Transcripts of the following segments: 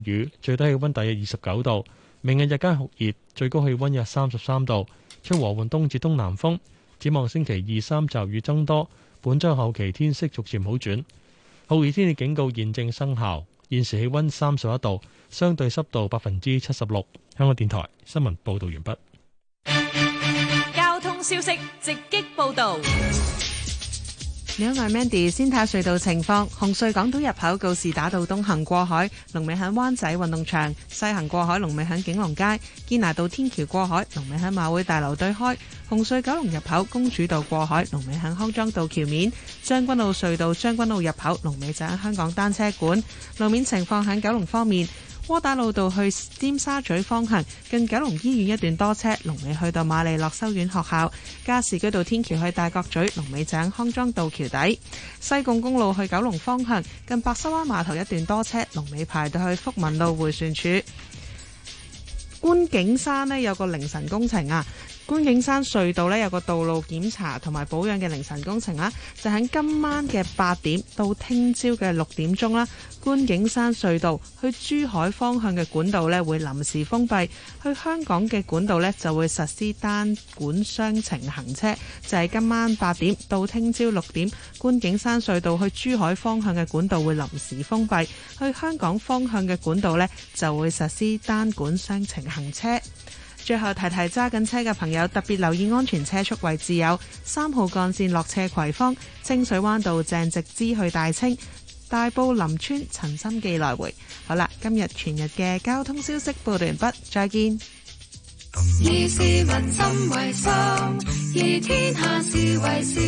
雨，最低氣溫大約29度。明日日間酷熱，最高氣溫約33度，吹和緩東至東南風。展望星期2、3驟雨增多，本週後期天色逐漸好轉。酷熱天氣警告現正生效，現時氣溫31度，相對濕度76%。香港電台新聞報道完畢。 交通消息直擊報道。 你好，我係 Mandy。先睇隧道情況，紅隧港島入口告士打道東行過海，龍尾喺灣仔運動場；西行過海，龍尾喺景隆街。堅拿道天橋過海，龍尾喺馬會大樓對開。紅隧九龍入口公主道過海，龍尾喺康莊道橋面。將軍澳隧道將軍澳入口，龍尾就喺香港單車館。路面情況喺九龍方面，窩打老道去尖沙咀方向，近九龍醫院一段多車，龍尾去到瑪麗諾修院學校；加士居道天橋去大角咀，龍尾井康莊道橋底；西貢公路去九龍方向，近白沙灣碼頭一段多車，龍尾排到去福民路迴旋處。觀景山呢有個凌晨工程啊！觀景山隧道呢有個道路檢查同埋保養嘅凌晨工程啦，就喺今晚嘅8點到聽朝嘅6點鐘啦。觀景山隧道去珠海方向嘅管道呢會臨時封閉，去香港嘅管道呢就會實施單管雙程行車。就係今晚8點到聽朝6點，觀景山隧道去珠海方向嘅管道會臨時封閉，去香港方向嘅管道呢就會實施單管雙程行車。最後提提揸緊車嘅朋友，特別留意安全車速位置有3號幹線落斜葵芳、清水灣道鄭直支去大清、大埔林村陳心記來回。好啦，今日全日嘅交通消息報道完畢，再見。 以市民心為心，以天下事為事。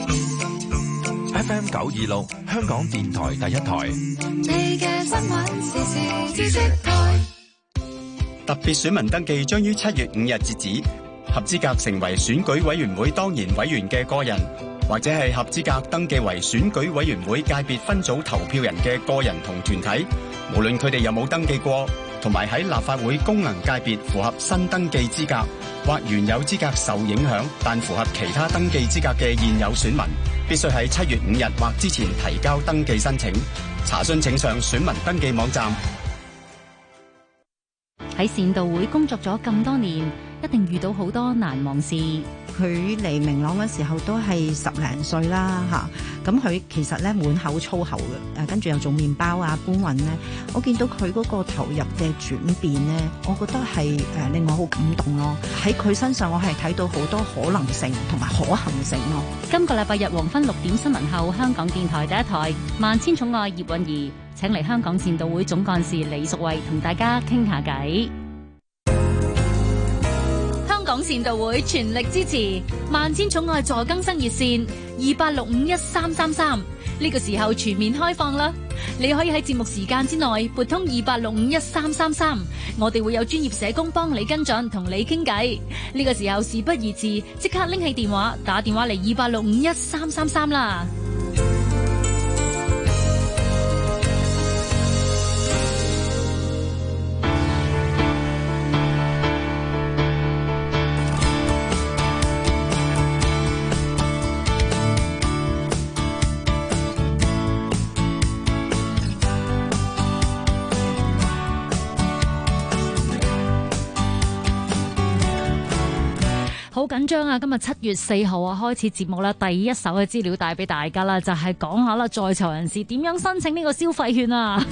FM 926香港電台第一台。 你嘅新聞時事知識台。 特別選民登記將於7月5日截止，合資格成為選舉委員會當然委員嘅個人，或者係合資格登記為選舉委員會界別分組投票人嘅個人同團體，無論佢哋有冇登記過，同埋喺立法會功能界別符合新登記資格，或原有資格受影響但符合其他登記資格嘅現有選民，必須喺7月5日或之前提交登記申請。查詢請上選民登記網站。 喺善道會工作咗咁多年，一定遇到好多難忘事。 佢嚟明朗嘅時候都係10零歲啦嚇，咁佢其實咧滿口粗口嘅，跟住又做麵包啊搬運咧，我見到佢嗰個投入嘅轉變咧，我覺得係令我好感動咯。喺佢身上我係睇到好多可能性同埋可行性咯。 今個禮拜日黃昏6點新聞後，香港電台第一台萬千寵愛葉韻儀請嚟香港善道會總幹事李淑慧同大家傾下偈。香港善道會全力支持萬千寵愛助更生熱線28651333，呢個時候全面開放啦！你可以喺節目時間之內撥通28651333，我哋會有專業社工幫你跟進同你傾偈。呢個時候事不宜遲，即刻拎起電話打電話嚟28651333啦！好緊張啊！今日7月4號啊，開始節目啦，第一手嘅資料帶俾大家啦，就係講下啦，在囚人士點樣申請呢個消費券啊！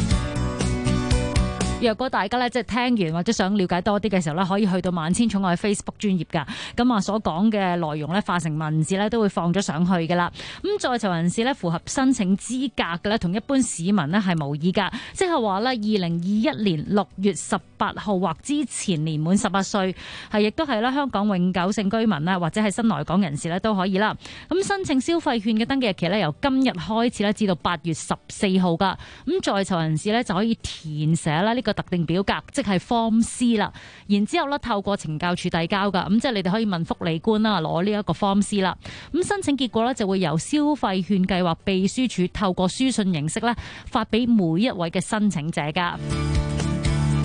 若果大家咧即係聽完或者想了解多啲嘅時候咧，可以去到萬千寵愛 Facebook 專頁噶，咁啊所講嘅內容咧化成文字咧都會放咗上去噶啦。咁在囚人士咧符合申請資格嘅咧，同一般市民咧係無異噶，即係話咧2021年6月18號或之前年滿18歲，係亦都係咧香港永久性居民啦，或者係新來港人士咧都可以啦。咁申請消費券嘅登記日期咧由今日開始咧至到8月14號噶。咁在囚人士咧就可以填寫啦呢個特定表格，即係 Form C 啦，然之後咧透過懲教署遞交噶，咁即係你哋可以問福利官啦，攞呢一個 Form C 啦。咁申請結果咧就會由消費券計劃秘書處透過書信形式咧發俾每一位嘅申請者噶。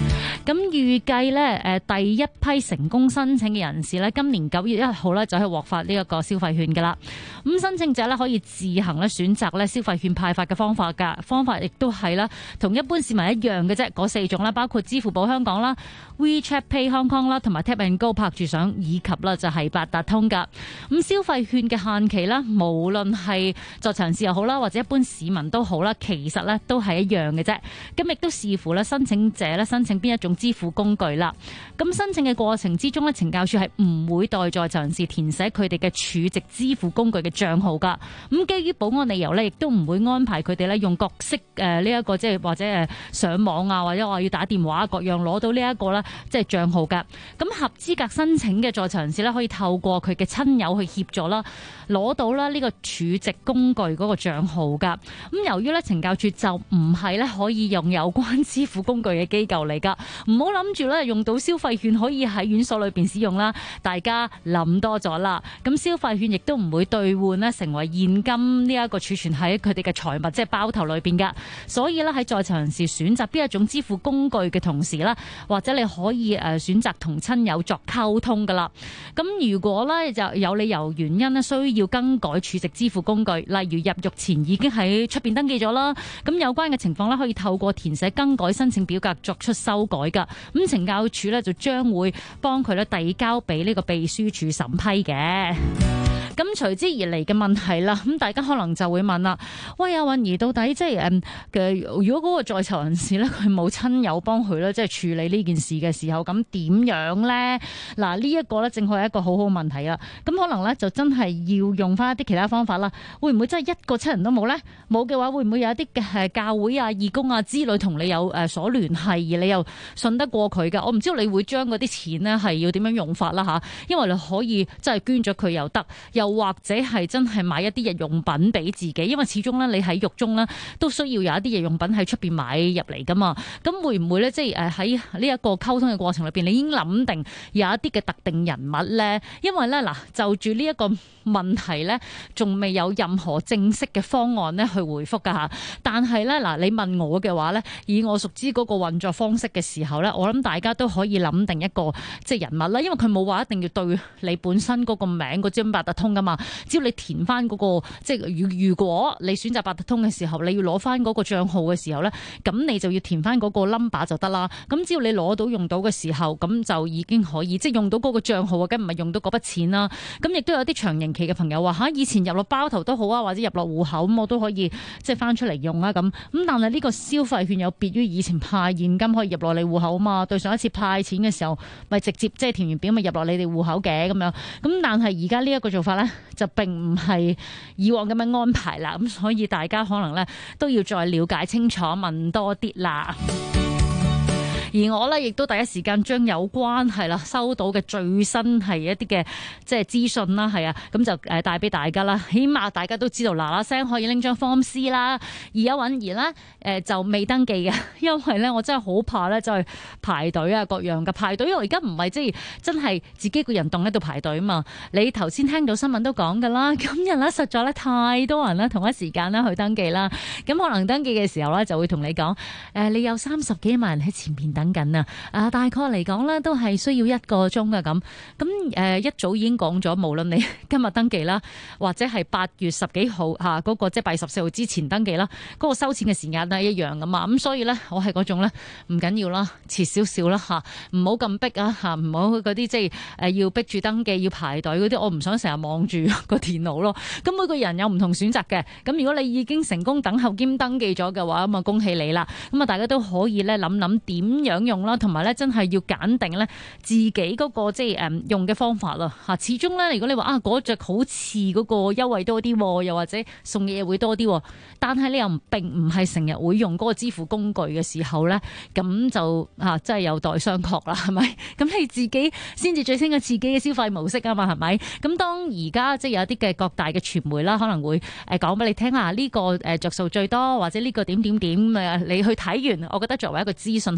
咁預計咧第一批成功申請嘅人士咧，今年9月1號咧就係獲發呢一個消費券㗎啦。咁申請者咧可以自行咧選擇咧消費券派發嘅方法㗎，方法亦都係啦，同一般市民一樣嘅啫。嗰4種啦，包括支付寶香港啦、WeChat Pay Hong Kong 啦，同埋 Tap and Go 拍住相，以及啦就係八達通㗎。咁消費券嘅限期啦，無論係在場人士又好啦，或者一般市民都好啦，其實咧都係一樣嘅啫。咁亦都視乎咧申請者咧申請邊一種支付工具啦。咁申請嘅過程之中咧，懲教署係唔會代在場人士填寫佢哋嘅儲值支付工具嘅帳號㗎。咁基於保安理由咧，亦都唔會安排佢哋咧用各式呢一個即係或者上網啊，或者話要打電話各樣攞到呢一個咧即係帳號㗎。咁合資格申請嘅在場人士咧，可以透過佢嘅親友去協助啦，攞到啦呢個儲值工具嗰個帳號㗎。咁由於咧懲教署就唔係咧可以用有關支付工具嘅機構嚟㗎，唔好諗住咧用到消費券可以喺院所裏邊使用啦，大家諗多咗啦。咁消費券亦都唔會兌換咧成為現金呢一個儲存喺佢哋嘅財物即係包頭裏邊㗎。所以咧喺在場人士選擇邊一種支付工具嘅同時啦，或者你可以選擇同親友作溝通㗎啦。咁如果咧就有理由原因咧需要更改儲值支付工具，例如入獄前已經喺出邊登記咗啦，咁有關嘅情況咧可以透過填寫更改申請表格作出修改㗎。咁懲教署咧就將會幫佢咧遞交俾呢個秘書處審批嘅。咁隨之而嚟嘅問題啦，咁大家可能就會問啦，喂，阿韻儀到底即係如果嗰個在囚人士咧佢冇親友幫佢咧即係處理呢件事嘅時候，咁點樣咧？嗱，呢一個咧正係一個好好問題啊！咁可能咧就真係要用翻一啲其他方法啦。會唔會真係一個親人都冇咧？冇嘅話，會唔會有一啲嘅教會啊、義工啊之類同你有所聯繫，而你又信得過佢㗎？我唔知道你會將嗰啲錢咧係要點樣用法啦嚇，因為你可以真係捐咗佢又得，又或者係真係買一啲日用品俾自己，因為始終咧你喺獄中咧都需要有一啲日用品喺出邊買入嚟噶嘛。咁會唔會咧即係喺呢一個溝通嘅過程裏邊，你已經諗定有一啲嘅特定人物咧？因為咧嗱，就住呢一個問題咧，仲未有任何正式嘅方案咧去回覆噶嚇。但係咧嗱，你問我嘅話咧，以我熟知嗰個運作方式嘅時候咧，我諗大家都可以諗定一個即係人物啦，因為佢冇話一定要對你本身嗰個名嗰張八達通噶嘛。只要你填翻嗰個，即係如果你選擇八達通嘅時候，你要攞翻嗰個帳號嘅時候咧，咁你就要填翻嗰個 number 就得啦。咁只要你攞到用到嘅時候，咁就已經可以即係用到嗰個帳號啊，梗唔係用到嗰筆錢啦。咁亦都有啲長刑期嘅朋友話嚇，以前入落包頭都好啊，或者入落戶口咁，我都可以即係翻出嚟用啊咁。咁但係呢個消費券有別於以前派現金可以入落你戶口啊嘛。對上一次派錢嘅時候，咪直接即係填完表咪入落你哋戶口嘅咁樣。咁但係而家呢一個做法咧，就並唔係以往咁樣安排啦，咁所以大家可能咧都要再了解清楚，問多啲啦。而我咧亦都第一時間將有關係啦收到嘅最新係一啲嘅即係資訊啦，係啊，咁就帶俾大家啦。起碼大家都知道嗱嗱聲可以拎張 Form C 啦。而有允兒咧就未登記嘅，因為咧我真係好怕咧就係排隊啊各樣嘅排隊，因為而家唔係即係真係自己個人動喺度排隊啊嘛。你頭先聽到新聞都講㗎啦，今日咧實在咧太多人啦同一時間咧去登記啦。咁可能登記嘅時候咧就會同你講你有30幾萬人喺前面等緊啊！大概嚟講咧，都係需要1個鐘嘅咁。咁一早已經講咗，無論你今日登記啦，或者係8月10幾號嚇嗰個即係8月14號之前登記啦，嗰個收錢嘅時間都係一樣噶嘛。咁所以咧，我係嗰種咧唔緊要啦，遲少少啦嚇，唔好咁逼啊嚇，唔好嗰啲即係要逼住登記要排隊嗰啲，我唔想成日望住個電腦咯。咁每個人有唔同選擇嘅。咁如果你已經成功等候兼登記咗嘅話，咁啊恭喜你啦。咁啊大家都可以咧諗諗點樣用啦，同埋咧真係要揀定咧自己嗰個即係用嘅方法啦嚇。始終咧，如果你話嗰隻好似嗰個優惠多啲，又或者送嘅嘢會多啲，但係你又並唔係成日會用嗰個支付工具嘅時候咧，咁就真係有待商榷啦，係咪？咁你自己先至最清楚自己嘅消費模式啊嘛，係咪？咁當而家即係有啲嘅各大嘅傳媒啦，可能會講俾你聽下呢個着數最多，或者呢個點點點你去睇完，我覺得作為一個資訊可以衡量。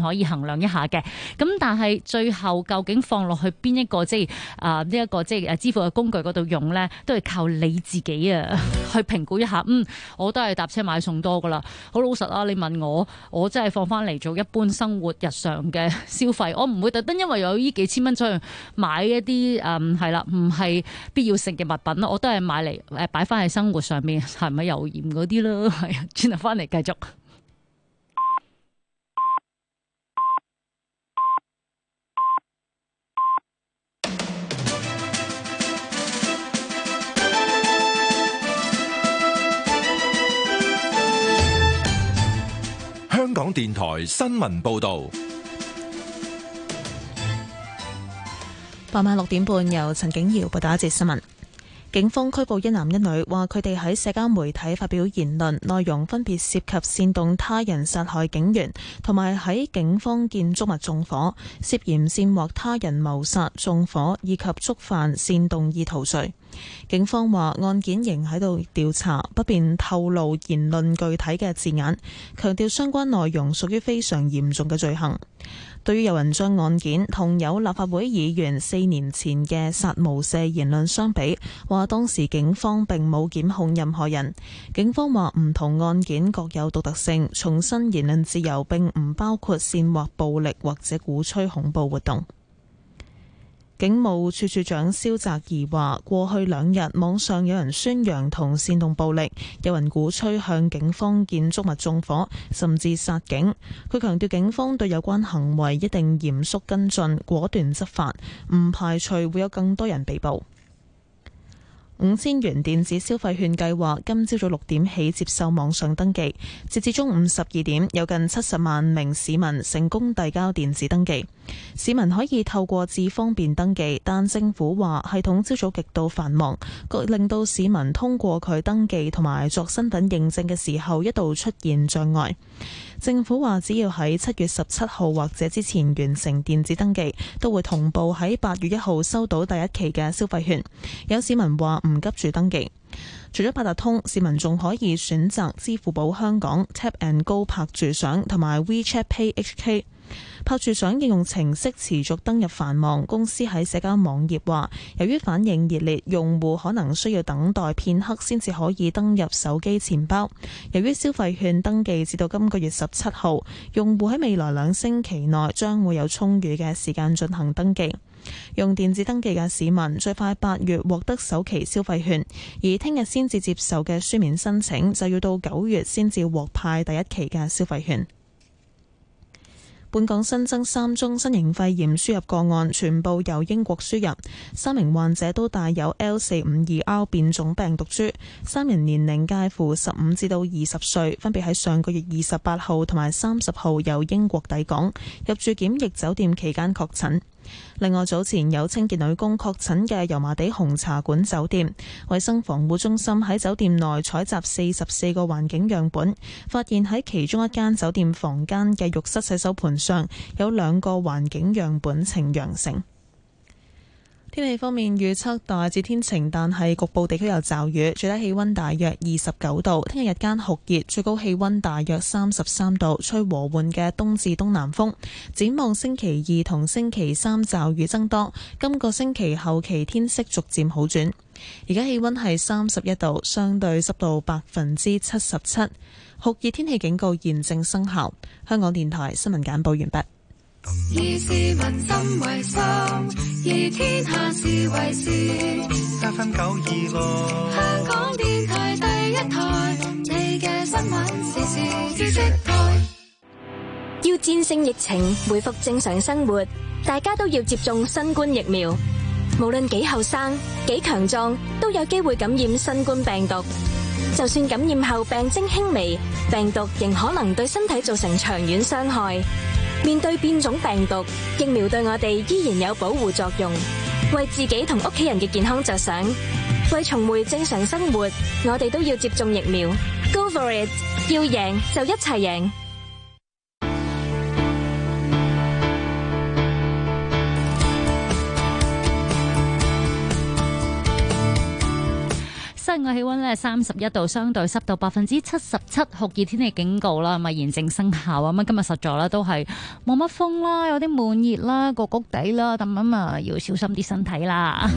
量一下嘅。咁但係最後究竟放落去邊一個即係呢一個即係支付嘅工具嗰度用咧，都係靠你自己啊去評估一下。我都係搭車買餸多噶啦，好老實啊！你問我真係放翻嚟做一般生活日常嘅消費，我唔會特登因為有呢幾千蚊出去買一啲係啦，唔係必要性嘅物品咯，我都係買嚟擺翻喺生活上面，係咪油鹽嗰啲咯？係啊，轉頭翻嚟繼續。 香港電台新聞報道， 傍晚6點半由陳景瑤報道一節新聞。警方拘捕一男一女，話佢哋喺社交媒體發表言論，內容分別涉及煽動他人殺害警員，同埋喺警方建築物縱火，涉嫌煽惑他人謀殺、縱火以及觸犯煽動意圖罪。警方話案件仍喺度調查，不便透露言論具體嘅字眼，強調相關內容屬於非常嚴重嘅罪行。對於有人將案件同有立法會議員4年前嘅殺無赦言論相比，話當時警方並冇檢控任何人。警方話唔同案件各有獨特性，重申言論自由並唔包括煽惑暴力或者鼓吹恐怖活動。警務處處長蕭澤頤話：過去2日網上有人宣揚同煽動暴力，有人鼓吹向警方建築物縱火，甚至殺警。佢強調警方對有關行為一定嚴肅跟進，果斷執法，唔排除會有更多人被捕。5000元電子消費券計劃今朝早6點起接受網上登記，截至中午12點，有近70萬名市民成功遞交電子登記。市民可以透過智方便登記，但政府話系統朝早極度繁忙，令到市民通過佢登記同埋作身份認證嘅時候一度出現障礙。政府話只要喺7月17號或者之前完成電子登記，都會同步喺8月1號收到第一期嘅消費券。有市民話唔急住登記。除咗八達通，市民仲可以選擇支付寶香港、Tap and Go 拍住賞同埋 WeChat Pay HK。拍住賞應用程式持續登入繁忙，公司喺社交網頁話，由於反應熱烈，用戶可能需要等待片刻先至可以登入手機錢包。由於消費券登記至到今個月17號，用戶喺未來2星期內將會有充裕嘅時間進行登記。用電子登記嘅市民最快8月獲得首期消費券，而聽日先至接受嘅書面申請就要到9月先至獲派第一期嘅消費券。本港新增3宗新型肺炎輸入個案，全部由英國輸入，3名患者都帶有 L452R 變種病毒株，3人年齡介乎15至到20歲，分別喺上個月28號同埋30號由英國抵港，入住檢疫酒店期間確診。另外，早前有清潔女工確診嘅油麻地紅茶館酒店，衛生防護中心喺酒店內採集44個環境樣本，發現喺其中一間酒店房間嘅浴室洗手盆上有2個環境樣本呈陽性。天氣方面預測大致天晴，但係局部地區有驟雨，最低氣溫大約29度。聽日日間酷熱，最高氣溫大約33度，吹和緩嘅東至東南風。展望星期2同星期3驟雨增多，今個星期後期天色逐漸好轉。而家氣溫係31度，相對濕度77%，酷熱天氣警告現正生效。香港電台新聞簡報完畢。 以市民心為心，以天下事為事。 7分926， 香港電台第一台，你嘅新聞時事知識台。 要戰勝疫情，恢復正常生活，大家都要接種新冠疫苗。無論幾後生、幾強壯，都有機會感染新冠病毒。就算感染後病徵輕微，病毒仍可能對身體造成長遠傷害。面對變種病毒，疫苗對我哋依然有保護作用。為自己同屋企人嘅健康着想，為重回正常生活，我哋都要接種疫苗。Go for it！ 要贏就一齊贏。 室嘅氣溫咧31度，相對濕度77%，酷熱天氣警告啦，咁啊現正生效啊。咁今日實在咧都係冇乜風啦，有啲悶熱啦，焗焗地啦，咁啊要小心啲身體啦。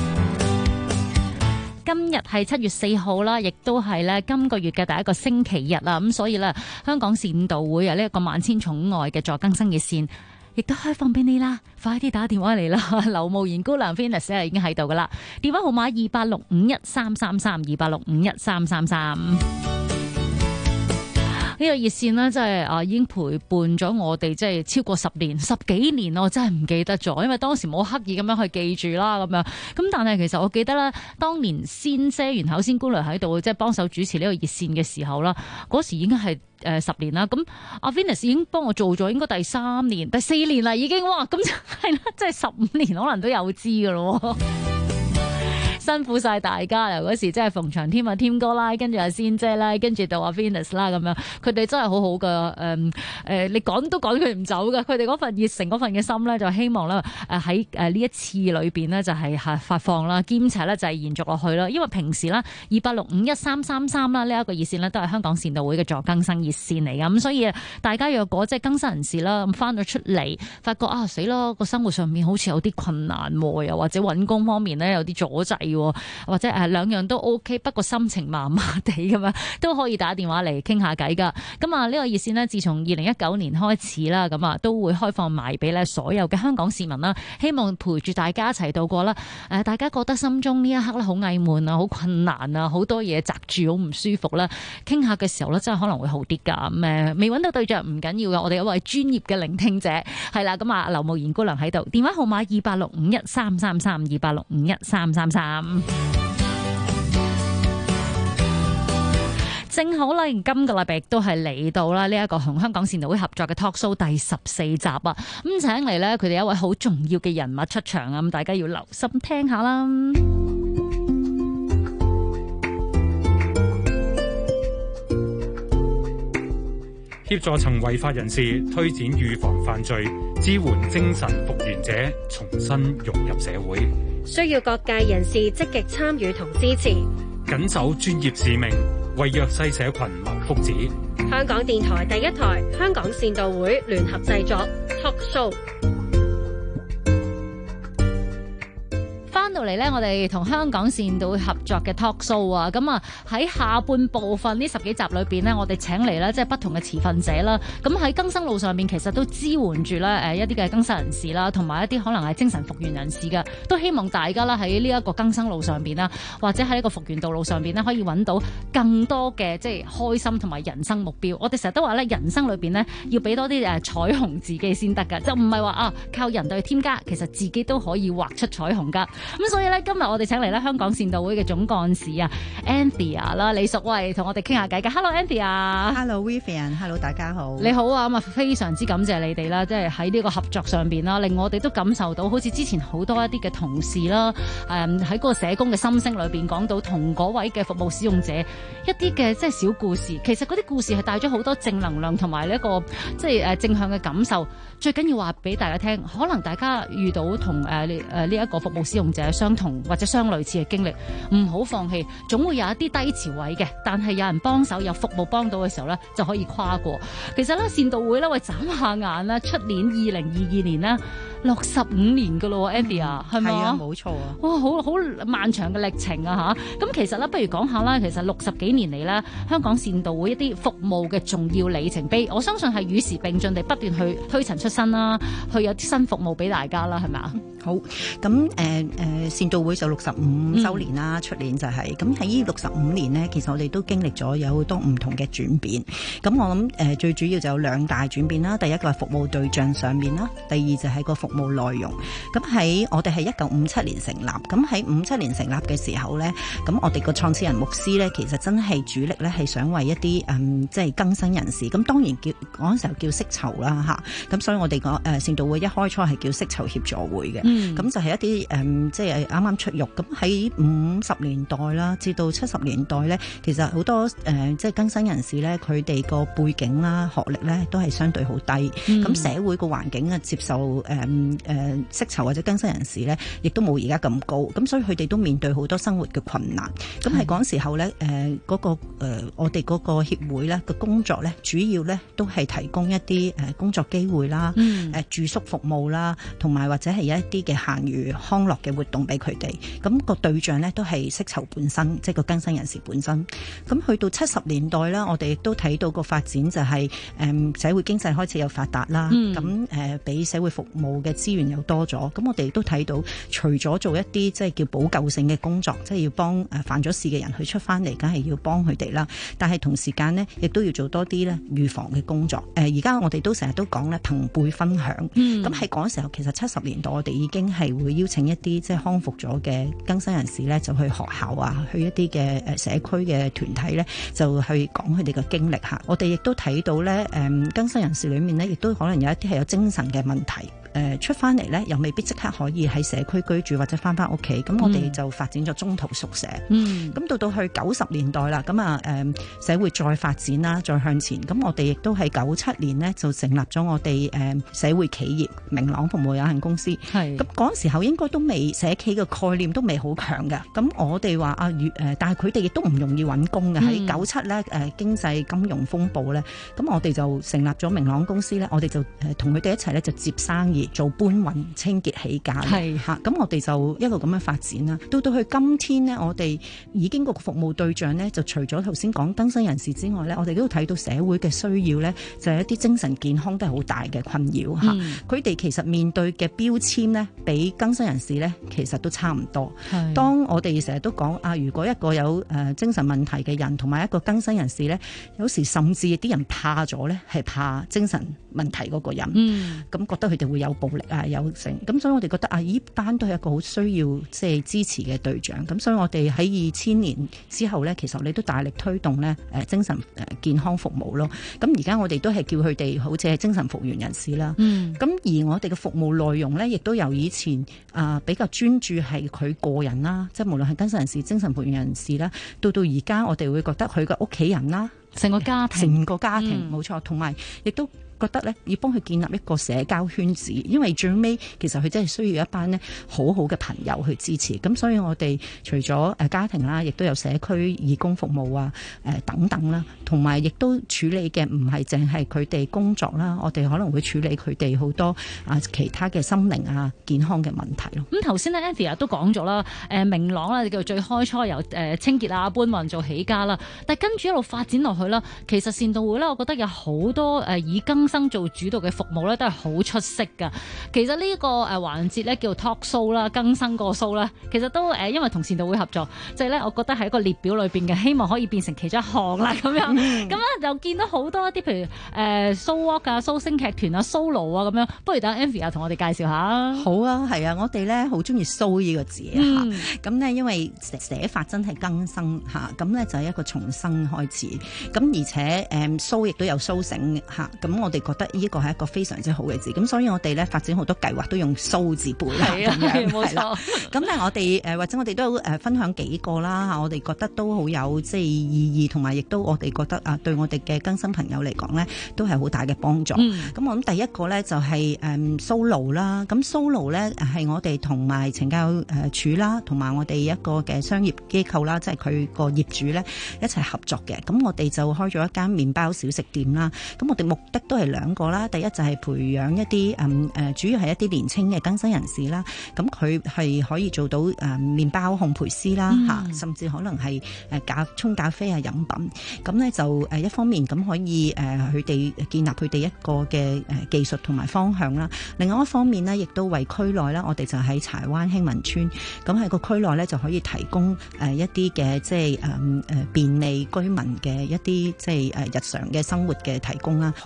今日係7月4號啦，亦都係咧今個月嘅第一個星期日啦，咁所以咧香港善導會啊呢一個萬千寵愛嘅助更生熱線亦都開放俾你啦，快啲打電話嚟啦！劉慕賢姑娘 Venus 已經喺度噶啦，電話號碼28613328613333。呢個熱線呢，真係已經陪伴咗我哋，即係超過10幾年，我真係唔記得咗，因為當時冇刻意咁樣去記住啦，咁樣。咁但係其實我記得啦，當年仙姐袁口仙姑娘喺度，即係幫手主持呢個熱線嘅時候啦，嗰時已經係10年啦。咁阿 Venus 已經幫我做咗應該第3年、第4年啦，已經哇，咁就係啦，即係15年可能都有知噶咯。辛苦晒大家啦！嗰時真係逢場添啊，添哥啦，跟住阿仙姐啦，跟住到阿 Venus 啦，咁樣佢哋真係好好噶。你趕都趕佢唔走噶。佢哋嗰份熱誠、嗰份嘅心咧，就希望咧喺呢一次裏邊呢，就係發放啦，兼且咧就係延續落去啦。因為平時啦28613333啦呢一個熱線呢，都係香港善導會嘅助更生熱線嚟噶。咁所以大家若果即係更生人士啦，咁翻咗出嚟，發覺死啦個生活上面好似有啲困難，又或者揾工方面咧有啲阻滯。或者兩樣都 OK， 不過心情麻麻地咁樣都可以打電話嚟傾下偈噶。咁啊呢個熱線呢，自從2019年開始啦，咁啊都會開放埋俾咧所有嘅香港市民啦，希望陪住大家一齊度過啦。大家覺得心中呢一刻咧好翳悶啊，好困難啊，好多嘢窒住，好唔舒服啦，傾下嘅時候咧真係可能會好啲噶。咁未揾到對象唔緊要嘅，我哋有位專業嘅聆聽者係啦。咁啊劉慕賢姑娘喺度，電話號碼2861333286513333。正好啦，今個禮拜都係嚟到啦呢一個同香港善導會合作嘅 Talk Show 第14集啊！咁請嚟咧，佢哋一位好重要嘅人物出場啊！咁大家要留心聽下啦。 協助曾違法人士推展預防犯罪，支援精神復原者重新融入社會， 需要各界人士積極參與同支持， 緊守專業使命，為弱勢社群謀福祉。 香港電台第一台，香港善導會聯合製作 Talk Show。翻到嚟呢，我哋同香港善導會合作嘅 Talk Show 啊，咁啊喺下半部分呢10幾集裏邊呢，我哋請嚟咧即係不同嘅持份者啦。咁喺更生路上面，其實都支援住咧一啲嘅更生人士啦，同埋一啲可能係精神復原人士嘅，都希望大家啦喺呢一個更生路上邊啦，或者喺呢個復原道路上邊呢，可以揾到更多嘅即係開心同埋人生目標。我哋成日都話咧，人生裏邊呢，要俾多啲彩虹自己先得㗎，就唔係話靠人哋去添加，其實自己都可以畫出彩虹㗎。咁所以咧，今日我哋請嚟咧香港善導會嘅總幹事Anthea 啦，李淑慧同我哋傾下偈嘅。Hello Anthea。Hello Vivian。Hello 大家好。 你好啊，咁啊非常之感謝你哋啦，即係喺呢個合作上邊啦，令我哋都感受到好似之前好多一啲嘅同事啦，喺嗰個社工嘅心聲裏邊講到同嗰位嘅服務使用者一啲嘅即係小故事，其實嗰啲故事係帶咗好多正能量同埋呢一個即係正向嘅感受。最緊要話俾大家聽，可能大家遇到同呢一個服務使用者相同或者相類似嘅經歷，唔好放棄，總會有一啲低潮位嘅，但係有人幫手，有服務幫到嘅時候咧，就可以跨過。其實咧，善導會咧，喂，眨下眼啦，出年2022年啦，65年噶咯，Anthea 係咪啊？ 冇錯啊！ 哇，好漫長嘅歷程啊吓！咁其實咧，不如講下啦，其實60幾年嚟咧，香港善導會一啲服務嘅重要里程碑，我相信係與時並進地不斷去推陳出新啦，去有啲新服務俾大家啦，係咪啊？ 好，咁善導會就65週年啦，出年就係咁喺呢65年呢，其實我哋都經歷咗有好多唔同嘅轉變。咁我諗最主要就有2大轉變啦，第一個係服務對象上面啦，第二就係個服務內容。咁喺我哋係1957年成立，咁喺57年成立嘅時候呢，咁我哋個創始人牧師呢，其實真係主力呢係想為一啲即係更生人士，咁當然嗰陣時候叫釋囚啦嚇，咁所以我哋個善導會一開初係叫釋囚協助會嘅。 咁就係一啲即係啱啱出獄。咁喺50年代啦，至到70年代咧，其實好多即係更生人士咧，佢哋個背景啦、學歷咧都係相對好低。咁社會個環境啊，接受釋囚或者更生人士咧，亦都冇而家咁高。咁所以佢哋都面對好多生活嘅困難。咁喺嗰時候咧，嗰個我哋嗰個協會咧嘅工作咧，主要咧都係提供一啲工作機會啦、住宿服務啦，同埋或者係一啲嘅閒餘康樂嘅活動俾佢哋。咁個對象咧都係釋囚本身，即係個更生人士本身。咁去到70年代啦，我哋亦都睇到個發展就係社會經濟開始有發達啦。咁俾社會服務嘅資源又多咗。咁我哋亦都睇到，除咗做一啲即係叫補救性嘅工作，即係要幫犯咗事嘅人去出翻嚟，梗係要幫佢哋啦。但係同時間呢，亦都要做多啲咧預防嘅工作。而家我哋都成日都講咧朋輩分享。咁喺嗰時候，其實70年代我哋已經係會邀請一啲即係康復咗嘅更生人士咧，就去學校啊，去一啲嘅社區嘅團體咧，就去講佢哋嘅經歷嚇。我哋亦都睇到咧，更生人士裏面咧，亦都可能有一啲係有精神嘅問題。出翻嚟咧，又未必即刻可以喺社區居住或者翻屋企，咁我哋就發展咗中途宿舍。咁到去90年代啦，咁社會再發展啦，再向前，咁我哋亦都喺97年呢，就成立咗我哋社會企業明朗服務有限公司。咁嗰時候應該都未社企嘅概念都未好強嘅。咁我哋話但係佢哋亦都唔容易揾工嘅。喺97咧經濟金融風暴咧，咁我哋就成立咗明朗公司咧，我哋就同佢哋一齊咧就接生意。做搬運清潔起家嚇，咁我哋就一路咁樣發展啦。到去今天呢，我哋已經個服務對象呢，就除咗頭先講更生人士之外呢，我哋都睇到社會嘅需要呢，就係一啲精神健康都係好大嘅困擾嚇。佢哋其實面對嘅標籤呢，比更生人士呢，其實都差唔多。當我哋成日都講如果一個有精神問題嘅人同埋一個更生人士呢，有時甚至啲人怕咗呢，係怕精神問題嗰個人，咁覺得佢哋會有暴力有性，咁所以我哋覺得呢班都係一個好需要即係支持嘅對象。咁所以我哋喺2000年之後呢，其實我哋都大力推動呢精神健康服務咯。咁而家我哋都係叫佢哋好似係精神復原人士啦。咁而我哋嘅服務內容呢，亦都由以前比較專注係佢個人啦，即係無論係更生人士、精神復原人士啦，到而家我哋會覺得佢嘅屋企人啦，成個家庭冇錯，同埋亦都覺得咧要幫佢建立一個社交圈子，因為最尾其實佢真係需要一班呢好好嘅朋友去支持。咁所以我哋除咗家庭啦，亦都有社區義工服務啊，等等啦，同埋亦都處理嘅唔係淨係佢哋工作啦，我哋可能會處理佢哋好多其他嘅心靈健康嘅問題咯。 咁頭先咧 Anthea 都講咗啦，明朗啦，叫最開初由清潔搬運做起家啦，但係跟住一路發展落去啦，其實善導會咧，我覺得有好多以更生做主導嘅服務咧，都係好出色噶。其實呢個環節咧叫 talk show 啦，更生個 show 啦，其實都因為同善導會合作，就係咧，我覺得係一個列表裏邊嘅，希望可以變成其中一項啦咁樣。咁咧就見到好多一啲譬如show walk 啊、show 星劇團啊、solo 啊咁樣。不如等 Anthea 同我哋介紹下。 好啊，係啊，我哋咧好中意 show 呢個字嚇。咁咧因為寫法真係更生嚇，咁咧就係一個重生開始。咁而且show 亦都有蘇醒嚇，咁我哋覺得呢個係一個非常之好嘅字，咁所以我哋咧發展好多計劃都用蘇字輩啦，咁樣冇錯。咁咧我哋或者我哋都分享幾個啦嚇，我哋覺得都好有即係意義，同埋亦都我哋覺得對我哋嘅更生朋友嚟講咧都係好大嘅幫助。咁我諗第一個咧就係solo 啦，咁 solo 咧係我哋同埋懲教處啦，同埋我哋一個嘅商業機構啦，即係佢個業主咧一齊合作嘅。咁我哋就開咗一間麵包小食店啦。咁我哋目的都係2個啦，第一就係培養一啲主要係一啲年青嘅更生人士啦。咁佢係可以做到麵包烘焙師啦嚇，甚至可能係沖咖啡飲品。咁咧就一方面咁可以佢哋建立佢哋一個嘅技術同埋方向啦。另外一方面呢，亦都為區內啦，我哋就喺柴灣興民村，咁喺個區內咧就可以提供一啲嘅即係便利居民嘅一啲即係日常嘅生活嘅提供啦。好多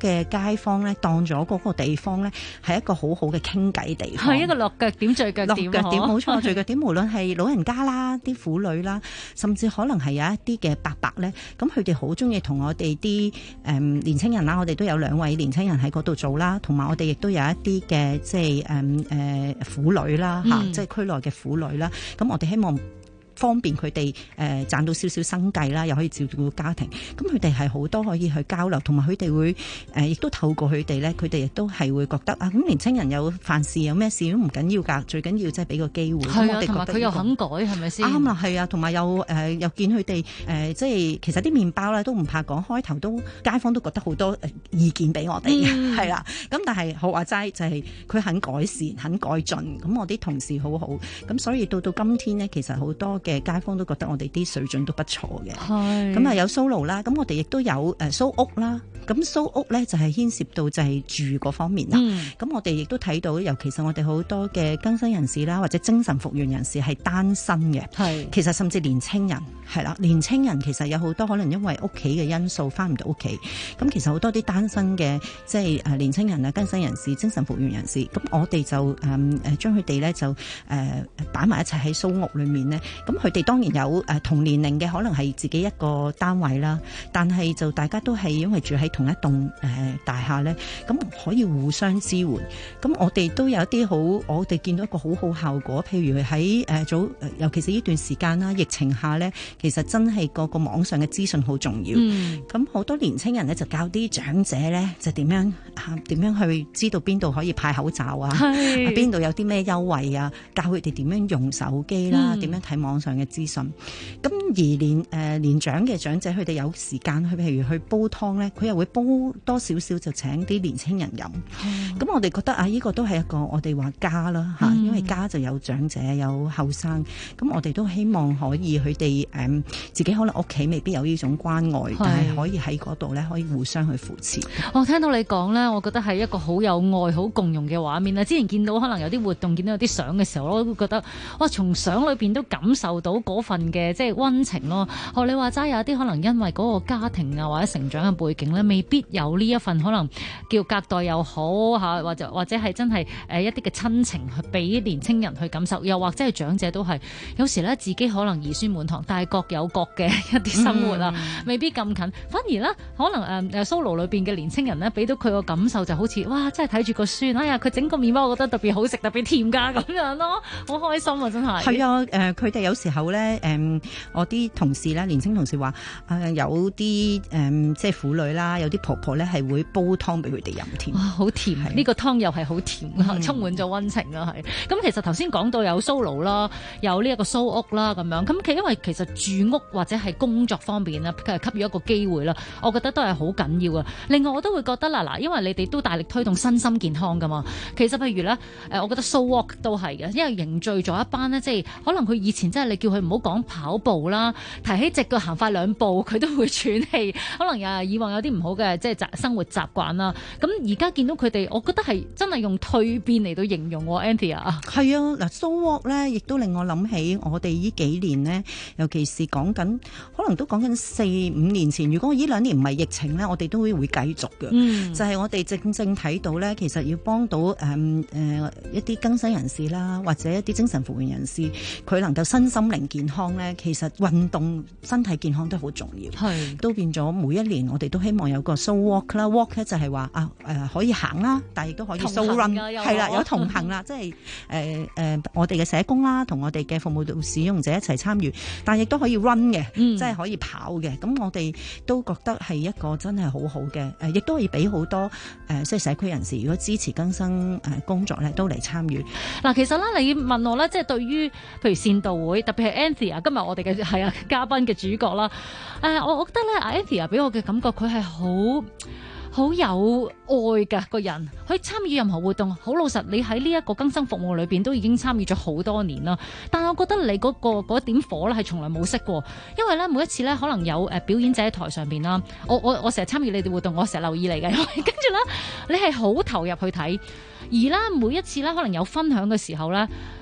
嘅街坊咧當咗嗰個地方咧係一個好好嘅傾偈地方， 係一個落腳點、聚腳點。 落腳點冇錯，聚腳點無論係老人家啦、啲婦女啦，甚至可能係有一啲嘅伯伯咧，咁佢哋好中意同我哋啲年青人啦，我哋都有2位年青人喺嗰度做啦，同埋我哋亦都有一啲嘅即係婦女啦嚇，即係區內嘅婦女啦，咁我哋希望方便佢哋賺到少少生計啦，又可以照顧家庭。咁佢哋係好多可以去交流，同埋佢哋會亦都透過佢哋咧，佢哋亦都係會覺得啊，咁年青人有犯事有咩事都唔緊要㗎，最緊要即係俾個機會。 係啊，同埋佢又肯改，係咪先？ 啱啊，係啊，同埋又見佢哋即係其實啲麵包咧都唔怕講，開頭都街坊都覺得好多意見俾我哋嘅，係啦。咁但係好話齋就係佢肯改善、肯改進，咁我啲同事好好，咁所以到今天呢，其實好多嘅街坊都覺得我哋啲水準都不錯嘅，咁啊有蘇爐啦，咁我哋亦都有蘇屋啦，咁蘇屋咧就係牽涉到就係住嗰方面啦，咁我哋亦都睇到，尤其是我哋好多嘅更生人士啦，或者精神復原人士係單身嘅，其實甚至年青人係啦，年青人其實有好多可能因為屋企嘅因素翻唔到屋企，咁其實好多啲單身嘅即係年青人啊、更生人士、精神復原人士，咁我哋就將佢哋咧就擺埋一齊喺蘇屋裏面咧，咁佢哋當然有同年齡嘅，可能係自己一個單位啦，但係就大家都係因為住喺同一棟大廈咧，咁可以互相支援。咁我哋都有一啲好，我哋見到一個好好效果，譬如喺早，尤其是呢段時間啦，疫情下咧，其實真係個網上嘅資訊好重要。咁好多年青人咧就教啲長者咧就點樣去知道邊度可以派口罩啊，邊度有啲咩優惠啊，教佢哋點樣用手機啦，點樣睇網上嘅資訊。咁而年長嘅長者，佢哋有時間去，譬如去煲湯咧，佢又會煲多少少就請啲年青人飲。咁我哋覺得呢個都係一個我哋話家啦嚇，因為家就有長者有後生，咁我哋都希望可以佢哋自己可能屋企未必有呢種關愛，但係可以喺嗰度咧可以互相去扶持。 我聽到你講咧，我覺得係一個好有愛、好共融嘅畫面啦。之前見到可能有啲活動，見到有啲相嘅時候，我都會覺得哇，從相裏邊都感受到嗰份嘅即係溫情咯。學你話齋，有啲可能因為嗰個家庭啊或者成長嘅背景咧，未必有呢一份可能叫隔代又好嚇，或者係真係一啲嘅親情去俾年青人去感受，又或者係長者都係有時咧自己可能兒孫滿堂，但係各有各嘅一啲生活啊，未必咁近。反而咧可能蘇爐裏邊嘅年青人咧，俾到佢個感受就好似哇，真係睇住個孫，哎呀佢整個麵包，我覺得特別好食，特別甜㗎咁樣咯，好開心啊真係。係啊， 佢哋有時候咧我啲同事咧，年青同事話有啲即係婦女啦，有啲婆婆咧係會煲湯俾佢哋飲添。哇， 好甜！呢個湯又係好甜，充滿咗溫情啊，係。咁其實頭先講到有蘇爐啦，有呢一個蘇屋啦咁樣，咁因為其實住屋或者係工作方面啦，佢係給予一個機會啦，我覺得都係好緊要啊。另外我都會覺得嗱，因為你哋都大力推動身心健康噶嘛，其實譬如咧我覺得蘇 walk 都係嘅，因為凝聚咗一班咧，即係可能佢以前真係你叫佢唔好講跑步啦，提起隻腳行快2步佢都會喘氣，可能以往有啲唔好嘅即係生活習慣啦。咁而家見到佢哋，我覺得係真係用蛻變嚟到形容喎 Anthea 啊。 係啊，嗱蘇 walk 咧，亦都令我諗起我哋呢幾年呢，尤其是講緊可能都講緊4-5年前，如果呢2年唔係疫情咧，我哋都會繼續嘅。就係我哋正睇到咧，其實要幫到一啲更生人士啦，或者一啲精神復原人士，佢能夠身心靈健康咧，其實運動身體健康都好重要。係都變咗每一年我哋都希望有個 so walk 啦 ，walk 咧就係話可以行啦，但係亦都可以 so run 係啦，有同行啦，即係我哋嘅社工啦，同我哋嘅服務使用者一齊參與，但係亦都可以 run 嘅，即係可以跑嘅。咁我哋都覺得係一個真係好好嘅，亦都可以俾好多即係社區人士如果支持更生工作咧，都嚟參與。 嗱，其實啦，你問我咧，即係對於譬如善導會，特別係 Anthea 今日我哋嘅係嘉賓嘅主角啦。我覺得咧 Anthea 俾我嘅感覺，佢係好有愛㗎個人，佢參與任何活動，好老實。你喺呢一個更生服務裏邊都已經參與咗好多年啦，但係我覺得你嗰點火咧係從來冇熄過，因為咧每一次咧可能有表演者喺台上邊啦，我成日參與你哋活動，我成日留意你嘅，跟住咧你係好投入去睇，而咧每一次咧可能有分享嘅時候咧，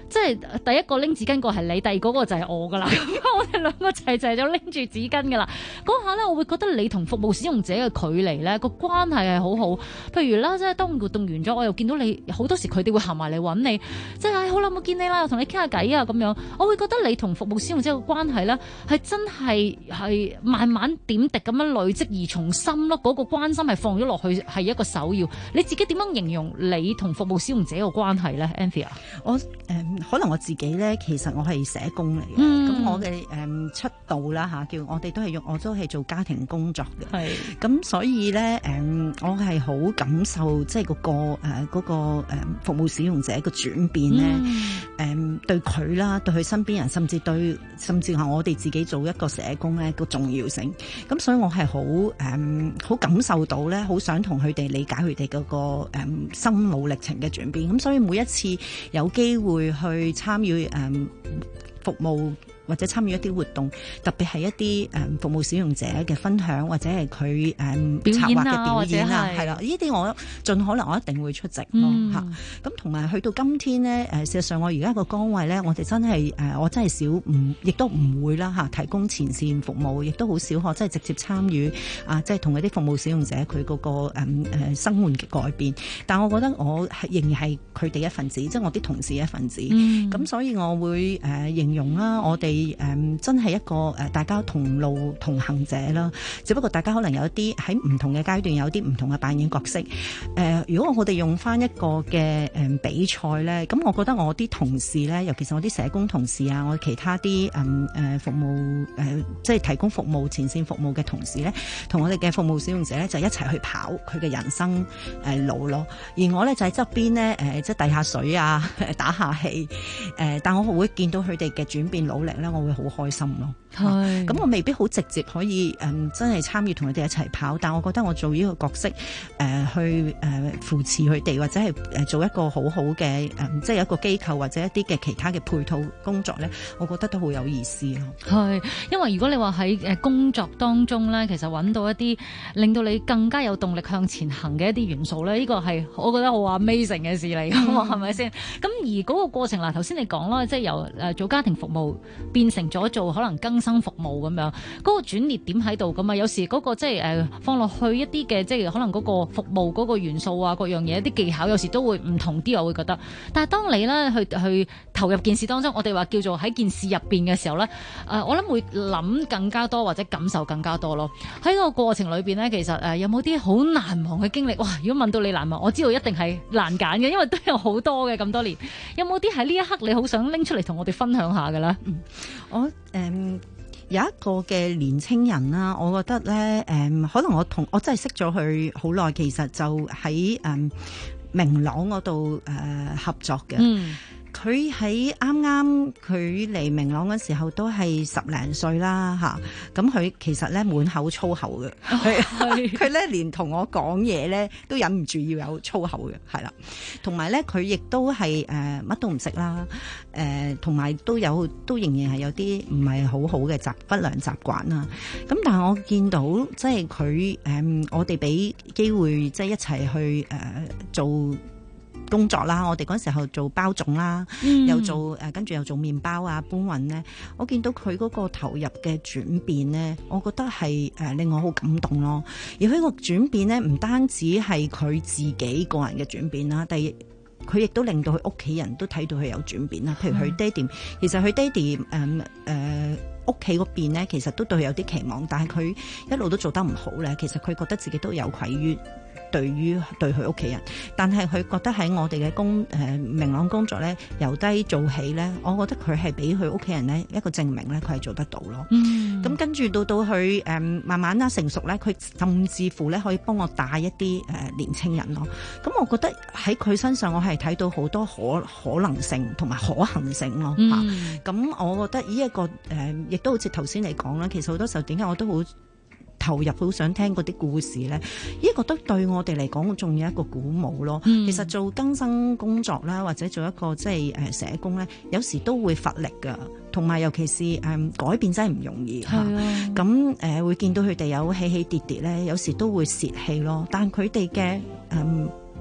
即係第一個拎紙巾個係你，第二個就係我噶啦。我哋兩個齊齊就拎住紙巾噶啦。嗰下咧，我會覺得你同服務使用者嘅距離咧個關係係好好。譬如啦，即係當活動完咗，我又見到你好多時，佢哋會行埋嚟揾你，即係好耐冇見你啦，又同你傾下偈啊咁樣。我會覺得你同服務使用者嘅關係咧係真係慢慢點滴咁樣累積而從心咯。嗰個關心係放咗落去係一個首要。你自己點樣形容你同服務使用者嘅關係咧 Anthea？ 我可能我自己咧，其實我係社工嚟嘅，咁我嘅出道啦嚇，叫我哋我都係做家庭工作嘅，係咁所以咧我係好感受即係嗰個服務使用者嘅轉變咧，對佢啦，對佢身邊人，甚至係我哋自己做一個社工咧個重要性。咁所以我係好感受到咧，好想同佢哋理解佢哋嗰個心路歷程嘅轉變。咁所以每一次有機會去參與服務或者參與一啲活動，特別係一啲服務使用者嘅分享，或者係佢策劃嘅表演啊，係啦，呢啲我盡可能我一定會出席咯嚇。咁同埋去到今天咧，事實上我而家個崗位咧，我哋真係我真係少亦都唔會啦嚇，提供前線服務，亦都好少可真係直接參與即係同嗰啲服務使用者佢嗰個生活嘅改變。但我覺得我仍然係佢哋一份子，即係我啲同事一份子。咁所以我會形容啦，我哋真係一個大家同路同行者啦，只不過大家可能有一啲喺唔同嘅階段有啲唔同嘅扮演角色。如果我哋用翻一個嘅比賽咧，咁我覺得我啲同事咧，尤其是我啲社工同事啊，我其他啲服務即係提供服務前線服務嘅同事咧，同我哋嘅服務使用者咧就一齊去跑佢嘅人生路咯。而我咧就喺側邊咧即係遞下水啊，打下氣但我會見到佢哋嘅轉變努力咧，我會好開心咯。係咁，我未必好直接可以真係參與同佢哋一齊跑，但我覺得我做呢個角色去扶持佢哋，或者係做一個好好嘅即係一個機構或者一啲嘅其他嘅配套工作咧，我覺得都好有意思咯。係因為如果你話喺工作當中咧，其實揾到一啲令到你更加有動力向前行嘅一啲元素咧，呢個係我覺得好 amazing 嘅事嚟㗎嘛，係咪先？咁而嗰個過程嗱，頭先你講啦，即係由做家庭服務變成咗做可能更生服務咁樣，嗰個轉捩點喺度㗎嘛。有時嗰個即係放落去一啲嘅即係可能嗰個服務嗰個元素啊，各樣嘢一啲技巧，有時都會唔同啲，我會覺得。但係當你咧去投入件事當中，我哋話叫做喺件事入邊嘅時候咧，我諗會諗更加多或者感受更加多咯。喺個過程裏邊咧，其實有冇啲好難忘嘅經歷？哇！如果問到你難忘，我知道一定係難揀嘅，因為都有好多嘅咁多年。有冇啲喺呢一刻你好想拎出嚟同我哋分享下嘅咧？我有一個嘅年青人啦，我覺得咧可能我真係識咗佢好耐，其實就喺明朗嗰度合作嘅。佢喺啱佢嚟明朗嗰時候都係10零歲啦嚇，咁佢其實咧滿口粗口嘅，佢咧連同我講嘢咧都忍唔住要有粗口嘅，係啦。同埋咧佢亦都係乜都唔識啦，同埋都仍然係有啲唔係好好嘅不良習慣啦。咁但係我見到即係佢我哋俾機會即係一齊去做工作啦，我哋嗰時候做包種啦，又做跟住又做麵包啊搬運咧，我見到佢嗰個投入嘅轉變咧，我覺得係令我好感動咯。而佢個轉變咧，唔單止係佢自己個人嘅轉變啦，第二佢亦都令到佢屋企人都睇到佢有轉變啦。譬如佢爹哋，其實佢爹哋屋企嗰邊咧，其實都對佢有啲期望，但係佢一路都做得唔好咧，其實佢覺得自己都有愧於對佢屋企人，但係佢覺得喺我哋嘅明朗工作咧，由低做起咧，我覺得佢係俾佢屋企人咧一個證明咧，佢係做得到咯。咁跟住到佢慢慢啦成熟咧，佢甚至乎咧可以幫我帶一啲年青人咯。咁我覺得喺佢身上，我係睇到好多可能性同埋可行性咯。咁我覺得呢一個亦都好似頭先你講啦，其實好多時候點解我都好投入，好想聽嗰啲故事咧，呢個都對我哋嚟講仲有一個鼓舞咯。其實做更生工作啦，或者做一個即係社工咧，有時都會乏力噶，同埋尤其是改變真係唔容易嚇。咁會見到佢哋有起起跌跌咧，有時都會泄氣咯。但佢哋嘅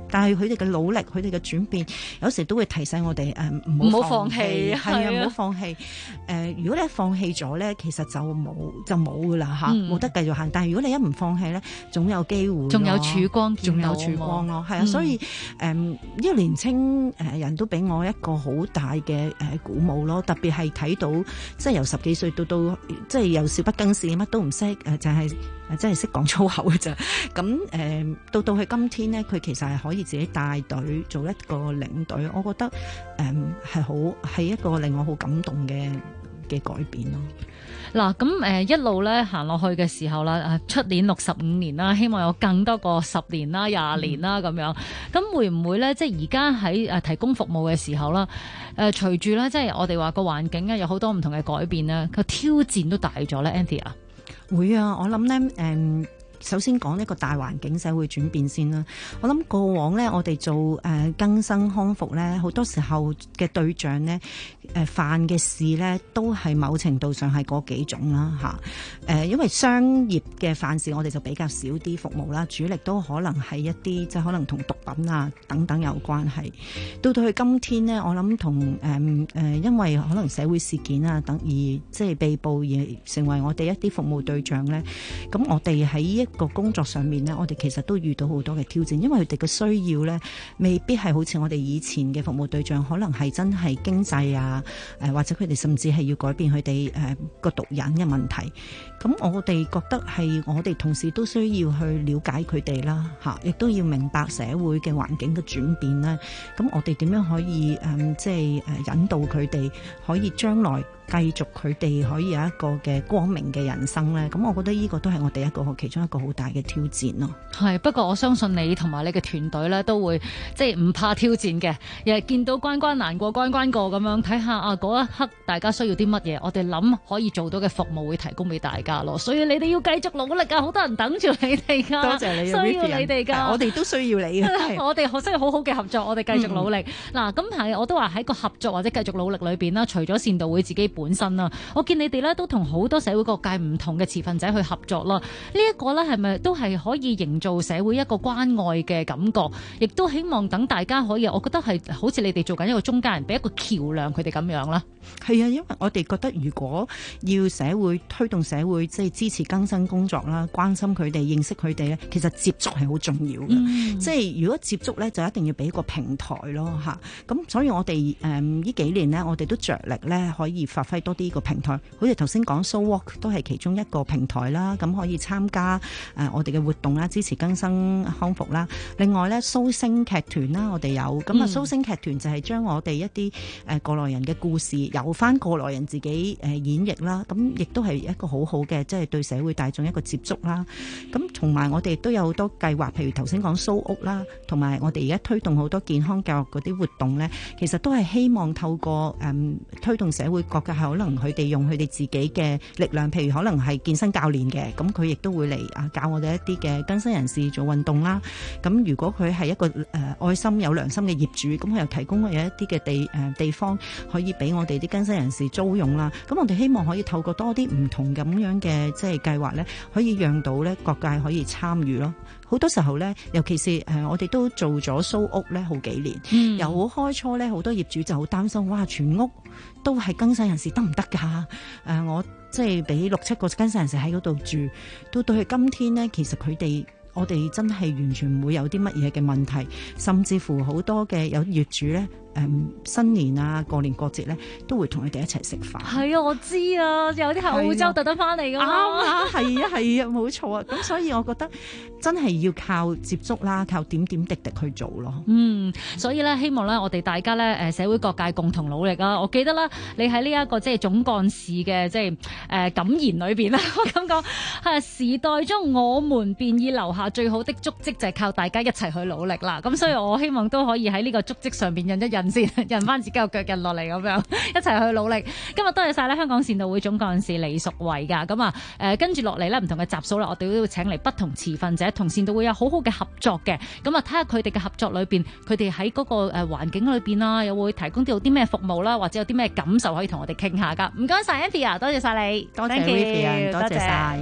但係佢哋嘅努力，佢哋嘅轉變，有時都會提醒我哋唔好放棄，係啊，唔好放棄。如果你一放棄咗咧，其實就冇噶啦嚇，冇得繼續行。但係如果你一唔放棄咧，總有機會， 仲有曙光， 仲有曙光咯。係啊，所以呢個年青人都俾我一個好大嘅鼓舞咯。特別係睇到即係由10幾歲到即係由少不更事，乜都唔識，就係真係識講粗口嘅咋。咁到佢今天咧，佢其實係可以自己帶隊做一個領隊，我覺得係一個令我好感動嘅改變咯。 嗱，咁一路咧行落去嘅時候啦，出年65年啦，希望有更多個10年啦、20年啦咁樣。咁會唔會咧，即係而家喺提供服務嘅時候啦，隨住咧，即係我哋話個環境有好多唔同嘅改變啦，個挑戰都大咗咧 ，Anthea 啊？ 會啊，我諗咧首先講呢個大環境社會轉變先啦。我諗過往咧，我哋做更生康復咧，好多時候嘅對象咧，犯嘅事咧，都係某程度上係嗰幾種啦嚇。因為商業嘅犯事，我哋就比較少啲服務啦，主力都可能係一啲即係可能同毒品啊等等有關係。到去今天咧，我諗同因為可能社會事件啊等而即係被捕而成為我哋一啲服務對象咧，咁我哋喺一個工作上面呢，我哋其實都遇到好多嘅挑戰，因為佢哋嘅需要呢，未必係好似我哋以前嘅服務對象，可能係真係經濟啊，或者佢哋甚至係要改變佢哋個毒癮嘅問題。咁我哋覺得係我哋同時都需要去了解佢哋啦，嚇，亦都要明白社會嘅環境嘅轉變啦。咁我哋點樣可以即係引導佢哋可以將來繼續佢哋可以有一個嘅光明嘅人生咧？咁我覺得呢個都係我哋其中一個好大嘅挑戰咯。 係，不過我相信你同埋你嘅團隊咧都會即係唔怕挑戰嘅，又係見到關關難過關關過咁樣，睇下嗰一刻大家需要啲乜嘢，我哋諗可以做到嘅服務會提供俾大家咯。所以你哋要繼續努力啊！好多人等住你哋噶， 多謝你， 需要你哋噶， 我哋都需要你嘅。 我哋需要好好嘅合作，我哋繼續努力。嗱，咁係我都話喺個合作或者繼續努力裏邊啦，除咗善導會自己本身啦，我見你哋咧都同好多社會各界唔同嘅持份者去合作啦。呢一個咧係咪都係可以營造社會一個關愛嘅感覺，亦都希望等大家可以，我覺得係好似你哋做緊一個中間人，俾一個橋梁佢哋咁樣啦。 係啊，因為我哋覺得如果要社會推動社會，即係支持更生工作啦，關心佢哋、認識佢哋咧，其實接觸係好重要嘅。即係如果接觸咧，就一定要俾一個平台咯嚇。咁所以我哋呢幾年呢，我哋都着力咧可以發揮多啲個平台。好似頭先講 So Walk 都係其中一個平台啦，咁可以參加我哋嘅活動啦，支持更生康復啦。另外咧，蘇星劇團啦，我哋有咁啊。蘇星劇團就係將我哋一啲過來人嘅故事，由翻過來人自己演繹啦。咁亦都係一個好好嘅，即係對社會大眾一個接觸啦。咁同埋我哋都有好多計劃，譬如頭先講蘇屋啦，同埋我哋而家推動好多健康教育嗰啲活動咧，其實都係希望透過推動社會各界，可能佢哋用佢哋自己嘅力量，譬如可能係健身教練嘅，咁佢亦都會嚟教我哋一啲嘅更生人士做運動啦。咁如果佢係一個愛心有良心嘅業主，咁佢又提供有一啲嘅地方可以俾我哋啲更生人士租用啦。咁我哋希望可以透過多啲唔同咁樣嘅即係計劃咧，可以讓到咧各界可以參與咯。好多時候咧，尤其是我哋都做咗蘇屋咧好幾年，由開初咧好多業主就好擔心，哇！全屋都係更生人士得唔得㗎？我即係俾6-7個更生人士喺嗰度住，到去今天咧，其實我哋真係完全唔會有啲乜嘢嘅問題，甚至乎好多嘅有業主咧。新年啊，過年過節咧，都會同佢哋一齊食飯。係啊，我知啊，有啲係澳洲特登翻嚟噶嘛。啱啊，係啊，冇錯啊。咁所以我覺得真係要靠接觸啦，靠點點滴滴去做咯。 所以咧，希望咧，我哋大家咧，社會各界共同努力啊！我記得啦，你喺呢一個即係總幹事嘅即係感言裏邊啦，我咁講係時代中我們便已留下最好的足跡，就係靠大家一齊去努力啦。咁所以我希望都可以喺呢個足跡上邊印一印。印翻自己個腳印落嚟咁樣，一齊去努力。今日多謝晒咧香港善導會總幹事李淑慧噶。咁啊，跟住落嚟咧唔同嘅集數啦，我哋都要請嚟不同持份者同善導會有好好嘅合作嘅。咁啊，睇下佢哋嘅合作裏邊，佢哋喺嗰個環境裏邊啦，又會提供到啲咩服務啦，或者有啲咩感受可以同我哋傾下噶。唔該晒 Anthea， 多謝晒你， 多謝 Vivian， 多謝晒。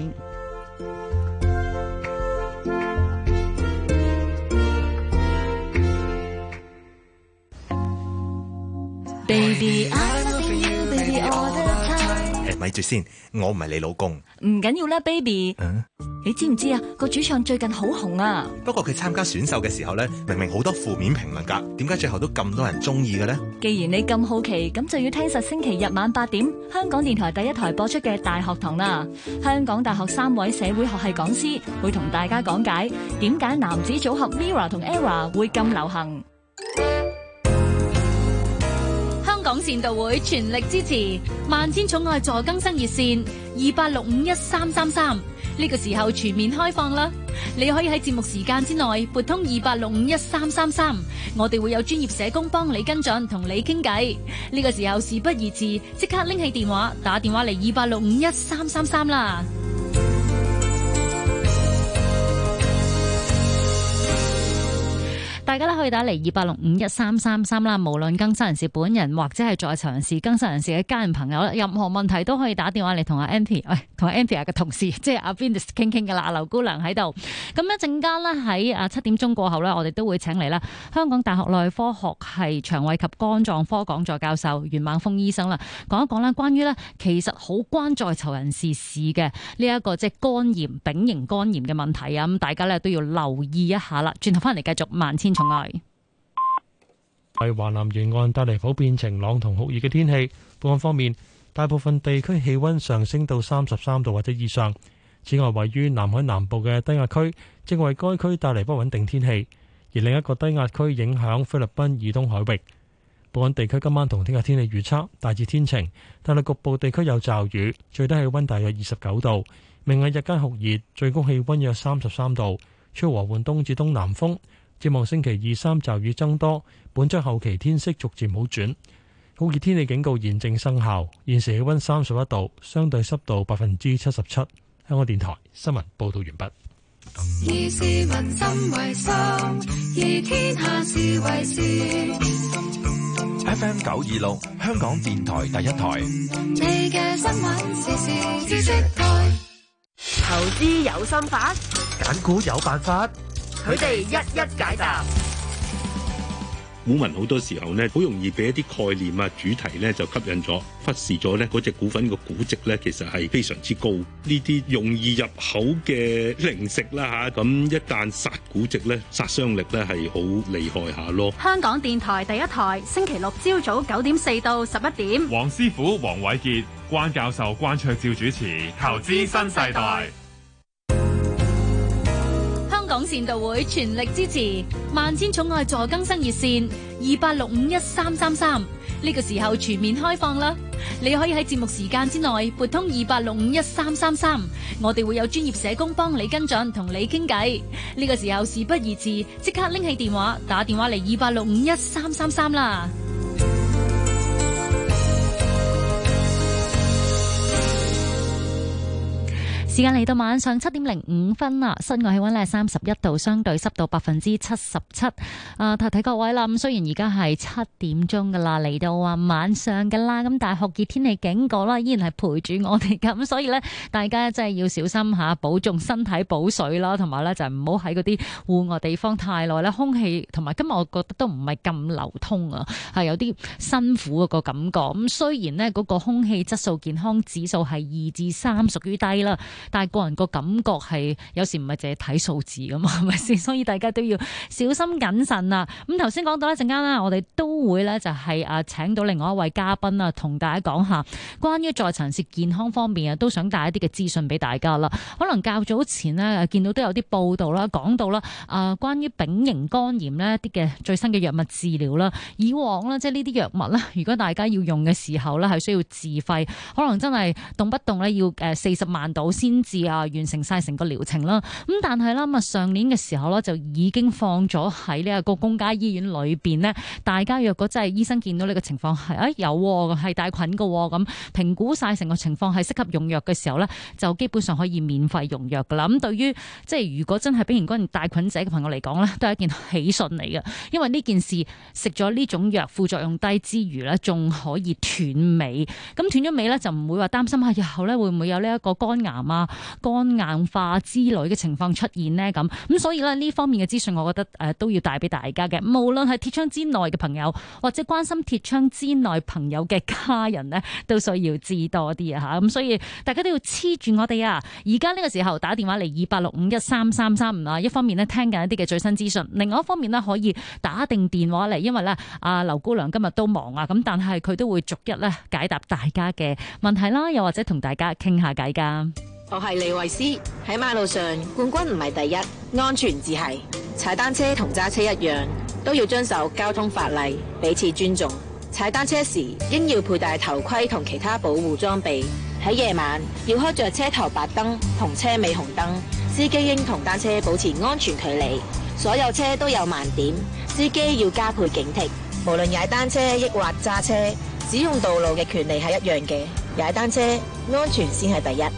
Baby I love you baby all the time。 咪住先，我唔係你老公。 唔緊要啦 ，baby。你知唔知啊？個主唱最近好紅啊。 不過佢參加選秀嘅時候呢，明明好多負面評論㗎，點解最後都咁多人中意嘅呢？ 既然你咁好奇，咁就要聽實星期日晚8點，香港電台第一台播出嘅《大學堂》啦。香港大學3位社會學系講師會同大家講解點解男子組合 Mirror 同 Error 會咁流行。 香港善導會全力支持萬千寵愛助更生熱線28651333，呢個時候全面開放啦！你可以喺節目時間之內撥通28651333，我哋會有專業社工幫你跟進，同你傾偈。呢個時候事不宜遲，即刻拎起電話打電話嚟28651333啦！大家咧可以打嚟28651333啦，無論更生人士本人或者係在囚人士、更生人士嘅家人朋友咧，任何問題都可以打電話嚟同阿 Anthea， 同阿 Anthea 嘅同事，即係阿 Venus 傾傾嘅啦，劉姑娘喺度。咁一陣間咧喺7點鐘過後咧，我哋都會請嚟啦香港大學內科學系腸胃及肝臟科講座教授袁猛峰醫生啦，講一講啦關於咧其實好關在囚人士事嘅呢一個即係肝炎、丙型肝炎嘅問題啊，咁大家咧都要留意一下啦。轉頭翻嚟繼續萬千寵愛。 為華南沿岸帶嚟普遍晴朗同酷熱嘅天氣。本港方面，大部分地區氣溫上升到33度或者以上。此外，位於南海南部嘅低壓區正為該區帶嚟不穩定天氣，而另一個低壓區影響菲律賓以東海域。本港地區今晚同聽日天氣預測大致天晴，但係局部地區有驟雨，最低氣溫大約29度。明日日間酷熱，最高氣溫約33度，吹和緩東至東南風。展望星期2、3驟雨增多，本週後期天色逐漸好轉。酷熱天氣警告現正生效，現時氣溫31度，相對濕度77%。香港電台新聞報道完畢。 以市民心為心，以天下事為事。 FM 926，香港電台第一台。 你嘅新聞時事知識台。 投資有心法， 揀股有辦法。 佢哋一一解答。 股民好多時候呢，好容易俾一啲概念啊、主題呢就吸引咗，忽視咗呢嗰隻股份個估值呢，其實係非常之高。呢啲容易入口嘅零食啦嚇，咁一旦殺估值呢，殺傷力呢係好厲害下咯。 香港電台第一台，星期六朝早9點4到11點， 黃師傅黃偉傑、關教授關卓照主持《投資新世代》。 香港善導會全力支持萬千寵愛助更生熱線28651333，呢個時候全面開放啦！你可以喺節目時間之內撥通28651333，我哋會有專業社工幫你跟進，同你傾偈。呢個時候事不宜遲，即刻拎起電話打電話嚟28651333啦！時間嚟到晚上7點05分啦，室外氣溫咧31度，相對濕度77%。提提各位啦，咁雖然而家係7點鐘噶啦，嚟到晚上噶啦，咁但係酷熱天氣警告啦，依然係陪住我哋咁，所以咧大家真係要小心吓，保重身體、補水啦，同埋咧就唔好喺嗰啲戶外地方太耐啦。空氣同埋今日我覺得都唔係咁流通啊，係有啲辛苦個感覺。咁雖然呢嗰個空氣質素健康指數係2至3，屬於低啦。但係個人個感覺係有時唔係淨係睇數字㗎嘛，係咪先？所以大家都要小心謹慎啊！咁頭先講到一陣間啦，我哋都會咧就係請到另外一位嘉賓啊，同大家講下關於在囚人士健康方面啊，都想帶一啲嘅資訊俾大家啦。可能較早前呢，見到都有啲報道啦，講到啦關於丙型肝炎呢啲嘅最新嘅藥物治療啦。以往呢，即係呢啲藥物咧，如果大家要用嘅時候咧，係需要自費，可能真係動不動咧要40萬度先至完成晒成個療程啦。咁但係啦，上年嘅時候咧就已經放咗喺呢一個公家醫院裏邊呢，大家若果真係醫生見到呢個情況係有係帶菌嘅，咁評估晒成個情況係適合用藥嘅時候咧，就基本上可以免費用藥噶啦。咁對於即係如果真係丙型肝炎帶菌者嘅朋友嚟講咧，都係一件喜訊嚟嘅，因為呢件事食咗呢種藥副作用低之餘咧，仲可以斷尾。咁斷咗尾咧就唔會話擔心日後咧會唔會有呢一個肝癌啊， 啊、肝硬化之類嘅情況出現呢？咁所以呢方面嘅資訊，我覺得都要帶俾大家嘅。無論係鐵窗之內嘅朋友，或者關心鐵窗之內朋友嘅家人呢，都需要知多啲啊嚇。咁所以大家都要黐住我哋啊！而家呢個時候打電話嚟28613335啊，一方面呢聽緊一啲嘅最新資訊，另外一方面呢可以打定電話嚟，因為呢阿劉姑娘今日都忙啊，咁但係佢都會逐一咧解答大家嘅問題啦，又或者同大家傾下偈㗎。 我係李慧詩，喺馬路上冠軍唔係第一，安全至係。踩單車同揸車一樣，都要遵守交通法例，彼此尊重。踩單車時應要佩戴頭盔同其他保護裝備。喺夜晚要開着車頭白燈同車尾紅燈，司機應同單車保持安全距離。所有車都有盲點，司機要加倍警惕。無論踩單車抑或揸車，使用道路嘅權利係一樣嘅。踩單車安全先係第一。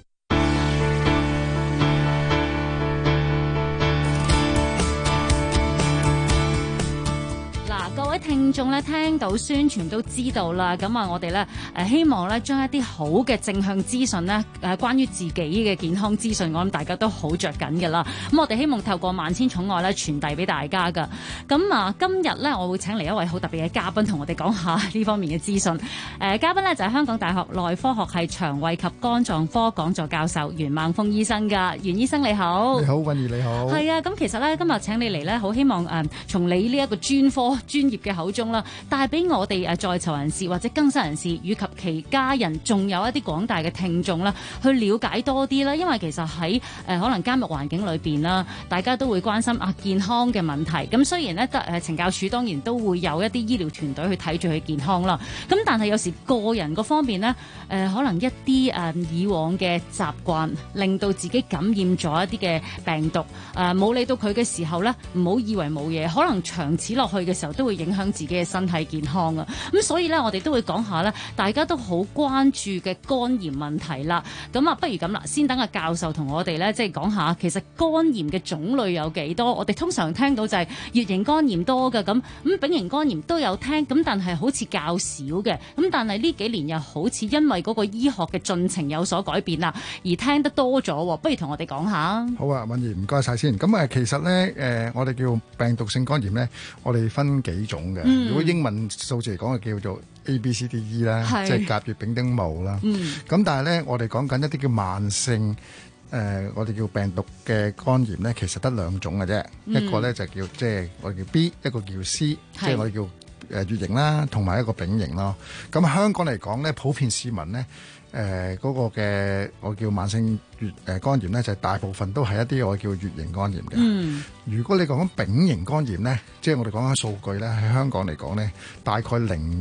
各位聽眾咧聽到宣傳都知道啦，咁啊我哋咧希望咧將一啲好嘅正向資訊咧關於自己嘅健康資訊，我諗大家都好着緊嘅啦。咁我哋希望透過萬千寵愛咧傳遞俾大家噶。咁啊今日咧我會請嚟一位好特別嘅嘉賓同我哋講下呢方面嘅資訊。嘉賓咧就係香港大學內科學系腸胃及肝臟科講座教授袁孟峰醫生噶。袁醫生你好。 你好，韻儀你好。 係啊，咁其實咧今日請你嚟咧，好希望從你呢一個專業嘅口中啦，帶俾我哋在囚人士或者更生人士以及其家人，仲有一啲廣大嘅聽眾啦，去了解多啲啦。因為其實喺可能監獄環境裏邊啦，大家都會關心健康嘅問題。咁雖然咧懲教署當然都會有一啲醫療團隊去睇住佢健康啦。咁但係有時個人嗰方面呢，可能一啲以往嘅習慣，令到自己感染咗一啲嘅病毒，冇理到佢嘅時候呢，唔好以為冇嘢，可能長此落去嘅時候都會影響自己嘅身體健康啊。咁所以呢，我哋都會講下呢，大家都好關注嘅肝炎問題啦。咁啊，不如咁啦，先等阿教授同我哋呢，即係講下其實肝炎嘅種類有幾多？我哋通常聽到就係乙型肝炎多嘅，咁丙型肝炎都有聽，咁但係好似較少嘅。咁但係呢幾年又好似因為嗰個醫學嘅進程有所改變啦，而聽得多咗。不如同我哋講下。 好啊，韻儀唔該晒先。咁其實呢，我哋叫病毒性肝炎呢，我哋分幾種嘅。如果英文數字嚟講，就叫做 A、B、C、D、E 啦，即係甲、乙、丙、丁、戊啦。咁但係呢，我哋講緊一啲叫慢性我哋叫病毒嘅肝炎呢，其實得兩種嘅啫。一個呢就叫即係我哋叫 B， 一個叫 C， 即係我哋叫乙型啦，同埋一個丙型咯。咁香港嚟講呢，普遍市民呢，嗰個嘅我叫慢性肝炎呢，就係大部分都係一啲我叫乙型肝炎嘅。如果你講丙型肝炎呢，即係我哋講緊數據呢，喺香港嚟講呢，大概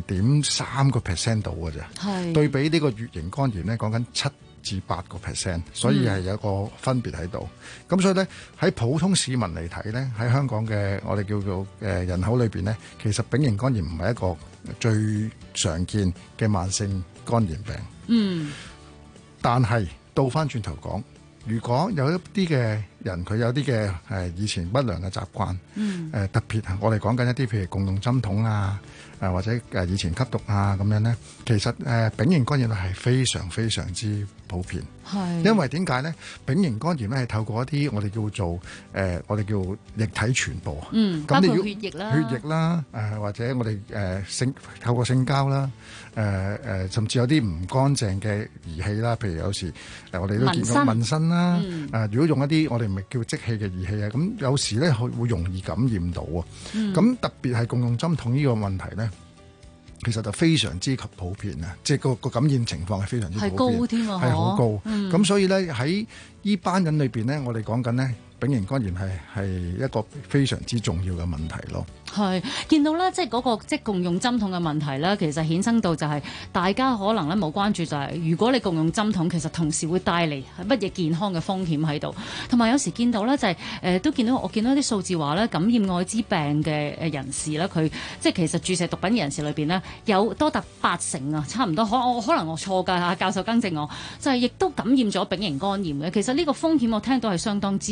0.3% 到嘅啫。對比呢個乙型肝炎呢，講緊7至8%，所以係有一個分別喺度。咁所以呢，喺普通市民嚟睇呢，喺香港嘅我哋叫做人口裏邊呢，其實丙型肝炎唔係一個最常見嘅慢性肝炎病。但係倒翻轉頭講，如果有一啲嘅人佢有啲嘅以前不良嘅習慣，特別我哋講緊一啲譬如共用針筒啊，或者以前吸毒啊咁樣咧，其實丙型肝炎係非常非常之普遍。因為點解咧？丙型肝炎咧係透過一啲我哋叫做我哋叫液體傳播。 包括血液啦， 血液啦，或者我哋透過性交啦，甚至有啲唔乾淨嘅儀器啦，譬如有時我哋都見到紋身啦。如果用一啲我哋唔係叫即棄嘅儀器啊，咁有時咧會容易感染到啊。咁特別係共用針筒呢個問題咧，其實就非常之普遍啊！即係個感染情況係非常之普遍，係高添啊，係好高。咁所以咧喺呢班人裏邊咧，我哋講緊咧丙型肝炎係一個非常之重要嘅問題咯。 係見到咧，即係嗰個即係共用針筒嘅問題咧，其實衍生到就係大家可能咧冇關注，就係如果你共用針筒，其實同時會帶嚟乜嘢健康嘅風險喺度。同埋有時見到咧就係都見到我見到啲數字話咧，感染愛滋病嘅人士咧，佢即係其實注射毒品嘅人士裏邊呢，有多達80%啊，差唔多可能我錯㗎嚇，教授更正我，就係亦都感染咗丙型肝炎嘅。其實呢個風險我聽到係相當之高，而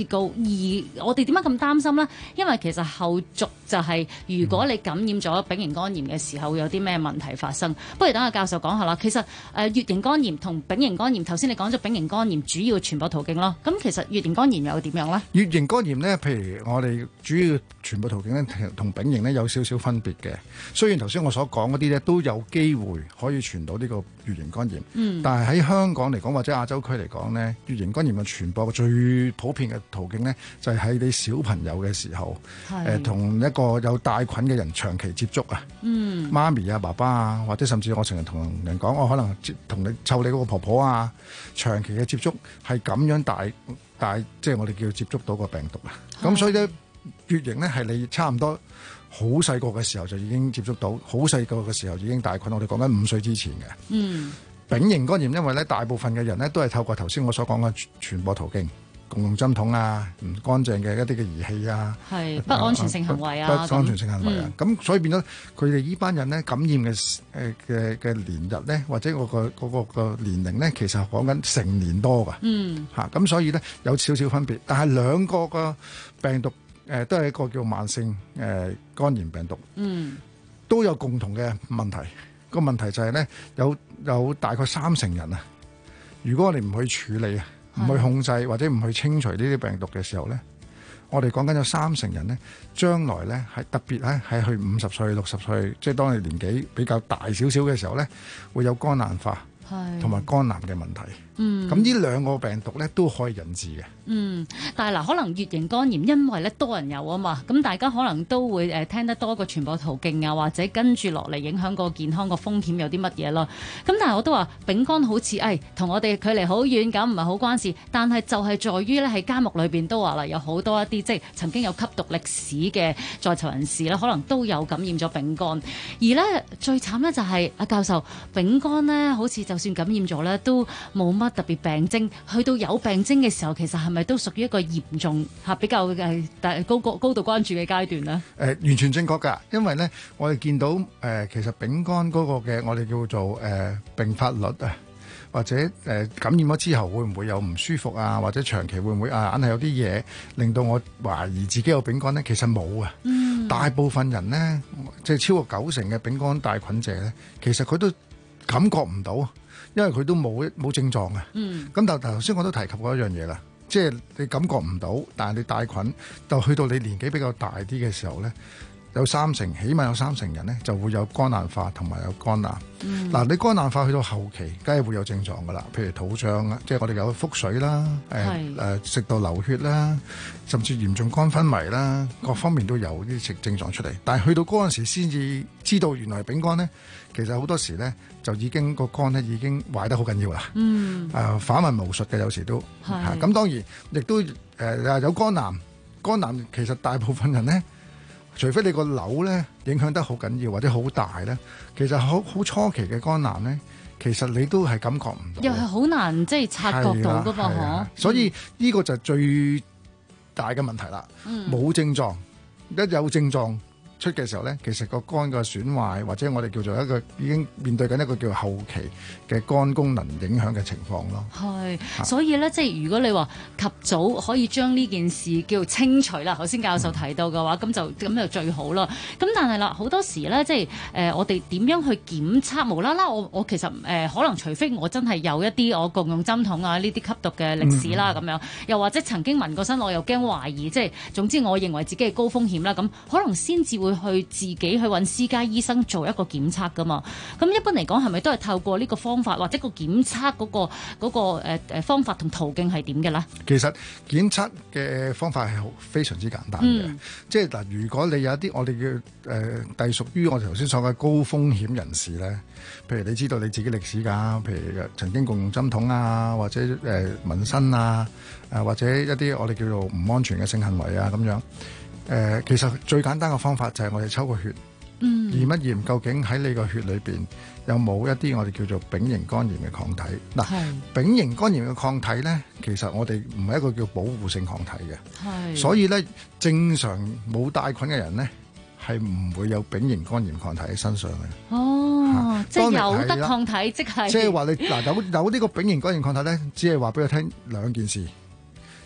而我哋點解咁擔心呢？因為其實後續就係如果你感染咗丙型肝炎嘅時候，會有啲咩問題發生？不如等阿教授講下啦。其實乙型肝炎同丙型肝炎，頭先你講咗丙型肝炎主要傳播途徑咯。咁其實乙型肝炎又點樣呢？ 乙型肝炎呢，譬如我哋主要傳播途徑呢，同丙型呢有少少分別嘅。雖然頭先我所講嗰啲呢都有機會可以傳到呢個乙型肝炎，但係喺香港嚟講或者亞洲區嚟講呢，乙型肝炎嘅傳播最普遍嘅途徑呢，就係喺你小朋友嘅時候，同一個有帶菌嘅人長期接觸啊，媽咪啊、爸爸啊，或者甚至我成日同人講，我可能同你湊你嗰個婆婆啊，長期嘅接觸係咁樣帶即係我哋叫接觸到個病毒啊。咁所以咧，乙型咧係你差唔多好細個嘅時候就已經接觸到，好細個嘅時候已經帶菌。我哋講緊5歲之前嘅。丙型肝炎因為咧大部分嘅人咧都係透過頭先我所講嘅傳播途徑。共用針筒啊，唔乾淨嘅一啲嘅儀器啊， 係不安全性行為啊， 不安全性行為啊，咁所以變咗佢哋依班人咧感染嘅年日咧，或者嗰個年齡咧，其實講緊成年多噶，咁所以咧有少少分別，但係兩個個病毒都係一個叫慢性肝炎病毒，都有共同嘅問題。個問題就係咧有大概30%人啊，如果我哋唔去處理啊，唔去控制或者唔去清除呢啲病毒嘅時候咧，我哋講緊有30%人咧，將來咧係特別咧係去50歲、60歲，即係當你年紀比較大少少嘅時候咧，會有肝硬化同埋肝癌嘅問題。咁呢兩個病毒咧都可以引致嘅。 但係嗱，可能乙型肝炎因為咧多人有啊嘛，咁大家可能都會聽得多個傳播途徑啊，或者跟住落嚟影響個健康個風險有啲乜嘢咯。咁但係我都話丙肝好似同我哋距離好遠，咁唔係好關事。但係就係在於咧喺監獄裏邊都話啦，有好多一啲即係曾經有吸毒歷史嘅在囚人士咧，可能都有感染咗丙肝。而咧最慘咧就係阿教授，丙肝咧好似就算感染咗咧都冇乜特別病徵，去到有病徵嘅時候，其實係咪都屬於一個嚴重比較高度關注嘅階段呢？ 完全正確㗎，因為咧我哋見到其實丙肝嗰個嘅我哋叫做併發率啊，或者感染咗之後會唔會有唔舒服啊，或者長期會唔會硬係有啲嘢令到我懷疑自己有丙肝呢？其實冇啊，大部分人呢，即係超過90%嘅丙肝帶菌者呢，其實佢都感覺唔到。因為佢都冇症狀嘅，咁但係頭先我都提及過一樣嘢啦，即係你感覺唔到，但係你帶菌，就去到你年紀比較大啲嘅時候咧，有30%，起碼有30%人咧就會有肝硬化同埋有肝癌。你肝硬化去到後期，梗係會有症狀噶啦，譬如肚脹啊，即係我哋有腹水啦，食道流血啦，甚至嚴重肝昏迷啦，各方面都有啲症狀出嚟。但係去到嗰陣時先至知道原來係丙肝咧，其實好多時咧就已經個肝咧已經壞得好緊要啦。反問無術嘅有時都，咁當然亦都有肝癌。肝癌其實大部分人咧，除非你個瘤咧影響得好緊要或者好大咧，其實好初期嘅肝癌咧，其實你都係感覺唔到， 又係好難即係察覺到噶噃。 所以呢個就係最大嘅問題啦。冇症狀，一有症狀出嘅時候咧，其實個肝嘅損壞或者我哋叫做一個已經面對緊一個叫後期嘅肝功能影響嘅情況咯。 所以咧，即係如果你話及早可以將呢件事叫清除啦，頭先教授提到嘅話，咁就最好啦。咁但係啦，好多時咧，即係我哋點樣去檢測？無啦啦，我其實可能除非我真係有一啲我共用針筒啊呢啲吸毒嘅歷史啦，咁樣又或者曾經聞過身，我又驚懷疑，即係總之我認為自己係高風險啦，咁可能先至會去自己去揾私家醫生做一個檢測噶嘛。咁一般嚟講係咪都係透過呢個方法或者個檢測嗰個方法同途徑係點嘅咧？ 其實檢測嘅方法係非常之簡單嘅，即係嗱，如果你有一啲我哋叫隸屬於我哋頭先所謂高風險人士咧，譬如你知道你自己歷史㗎，譬如曾經共用針筒啊，或者紋身啊，或者一啲我哋叫做唔安全嘅性行為啊咁樣。其實最簡單嘅方法就係我哋抽個血，驗一驗究竟喺你個血裏邊有冇一啲我哋叫做丙型肝炎嘅抗體。嗱，丙型肝炎嘅抗體咧，其實我哋唔係一個叫保護性抗體嘅，所以咧正常冇帶菌嘅人咧係唔會有丙型肝炎抗體喺身上嘅。 即係有得抗體，即係話你嗱有呢個丙型肝炎抗體咧，只係話俾我聽兩件事。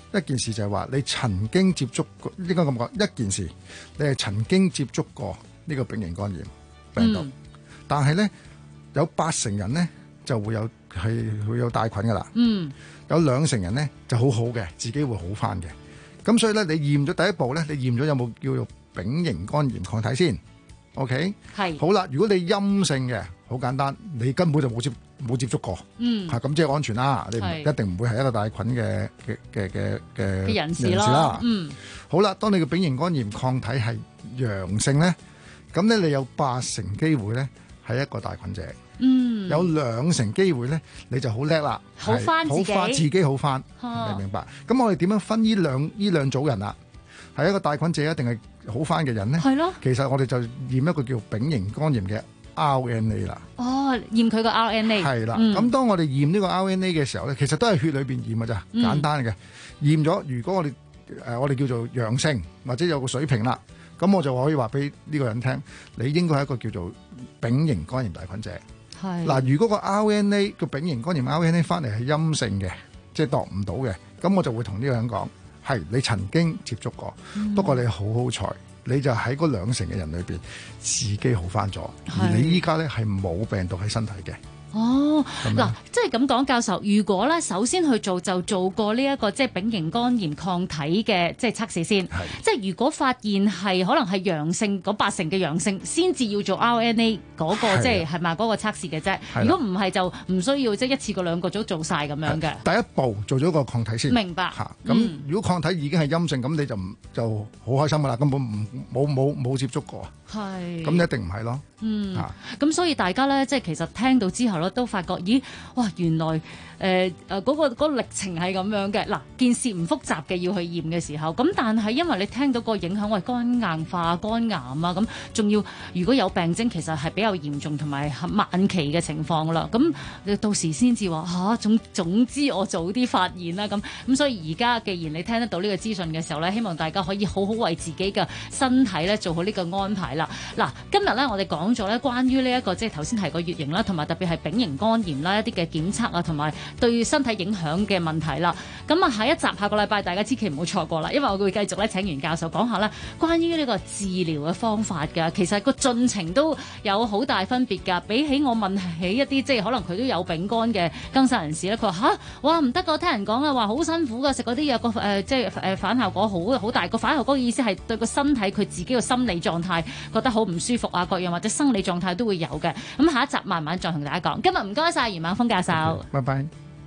一件事就係話你曾經接觸過，應該咁講，一件事你係曾經接觸過呢個丙型肝炎病毒，但係咧有80%人咧就會有帶菌噶啦，有20%人咧就好嘅，自己會好翻嘅。咁所以咧，你驗咗第一步咧，你驗咗有冇叫做丙型肝炎抗體先 ？OK， 係好啦。如果你陰性嘅，好簡單，你根本就冇接觸過，咁即係安全啦。你一定唔會係一個帶菌嘅人士啦。好啦，當你嘅丙型肝炎抗體係陽性咧，咁咧你有80%機會咧係一個帶菌者。有20%機會咧，你就好叻啦， 好翻自己好翻，明白？咁我哋點樣分呢兩組人啊？係一個帶菌者一定係好翻嘅人咧？係咯。其實我哋就驗一個叫丙型肝炎嘅 RNA 啦。 哦，驗佢個 RNA。係啦。 咁當我哋驗呢個 RNA 嘅時候咧，其實都係血裏邊驗嘅咋，簡單嘅。驗咗，如果我哋叫做陽性或者有個水平啦，咁我就可以話俾呢個人聽，你應該係一個叫做丙型肝炎帶菌者。嗱，如果個 RNA 個丙型肝炎 RNA 翻嚟係陰性嘅，即係度唔到嘅，咁我就會同呢個人講，係你曾經接觸過，不過你好彩，你就喺嗰20%嘅人裏邊自己好翻咗，而你依家咧係冇病毒喺身體嘅。 哦，嗱，即係咁講，教授，如果咧首先去做就做過呢一個即係丙型肝炎抗體嘅即係測試先，即係如果發現係可能係陽性嗰80%嘅陽性，先至要做 RNA 嗰個即係咪嗰個測試嘅啫。如果唔係就唔需要即係一次過2個組做晒咁樣嘅。第一步做咗個抗體先，明白嚇。咁如果抗體已經係陰性，咁你就好開心噶啦，根本冇接觸過，係咁一定唔係咯。咁所以大家咧即係其實聽到之後咧都發覺，咦，哇，原來嗰個歷程係咁樣嘅。嗱，件事唔複雜嘅要去驗嘅時候，咁但係因為你聽到個影響，喂，肝硬化、肝癌啊，咁仲要如果有病徵，其實係比較嚴重同埋晚期嘅情況啦。咁你到時先至話總之我早啲發現啦。咁所以而家既然你聽得到呢個資訊嘅時候咧，希望大家可以好好為自己嘅身體咧做好呢個安排啦。嗱，今日咧我哋講咗咧關於呢一個即係頭先提過乙型啦，同埋特別係丙型肝炎啦一啲嘅檢測啊，同埋對身體影響嘅問題啦。咁啊，下一集下個禮拜大家千祈唔好錯過啦，因為我會繼續咧請袁教授講下咧關於呢個治療嘅方法㗎。其實個進程都有好大分別㗎。比起我問起一啲即係可能佢都有丙肝嘅更生人士咧，佢話嚇，哇，唔得㗎，聽人講啊話好辛苦㗎，食嗰啲藥個即係反效果好大。個反效果嘅意思係對個身體佢自己嘅心理狀態覺得好唔舒服啊，各樣或者生理狀態都會有嘅。咁下一集慢慢再同大家講。今日唔該晒袁猛鋒教授， 拜拜。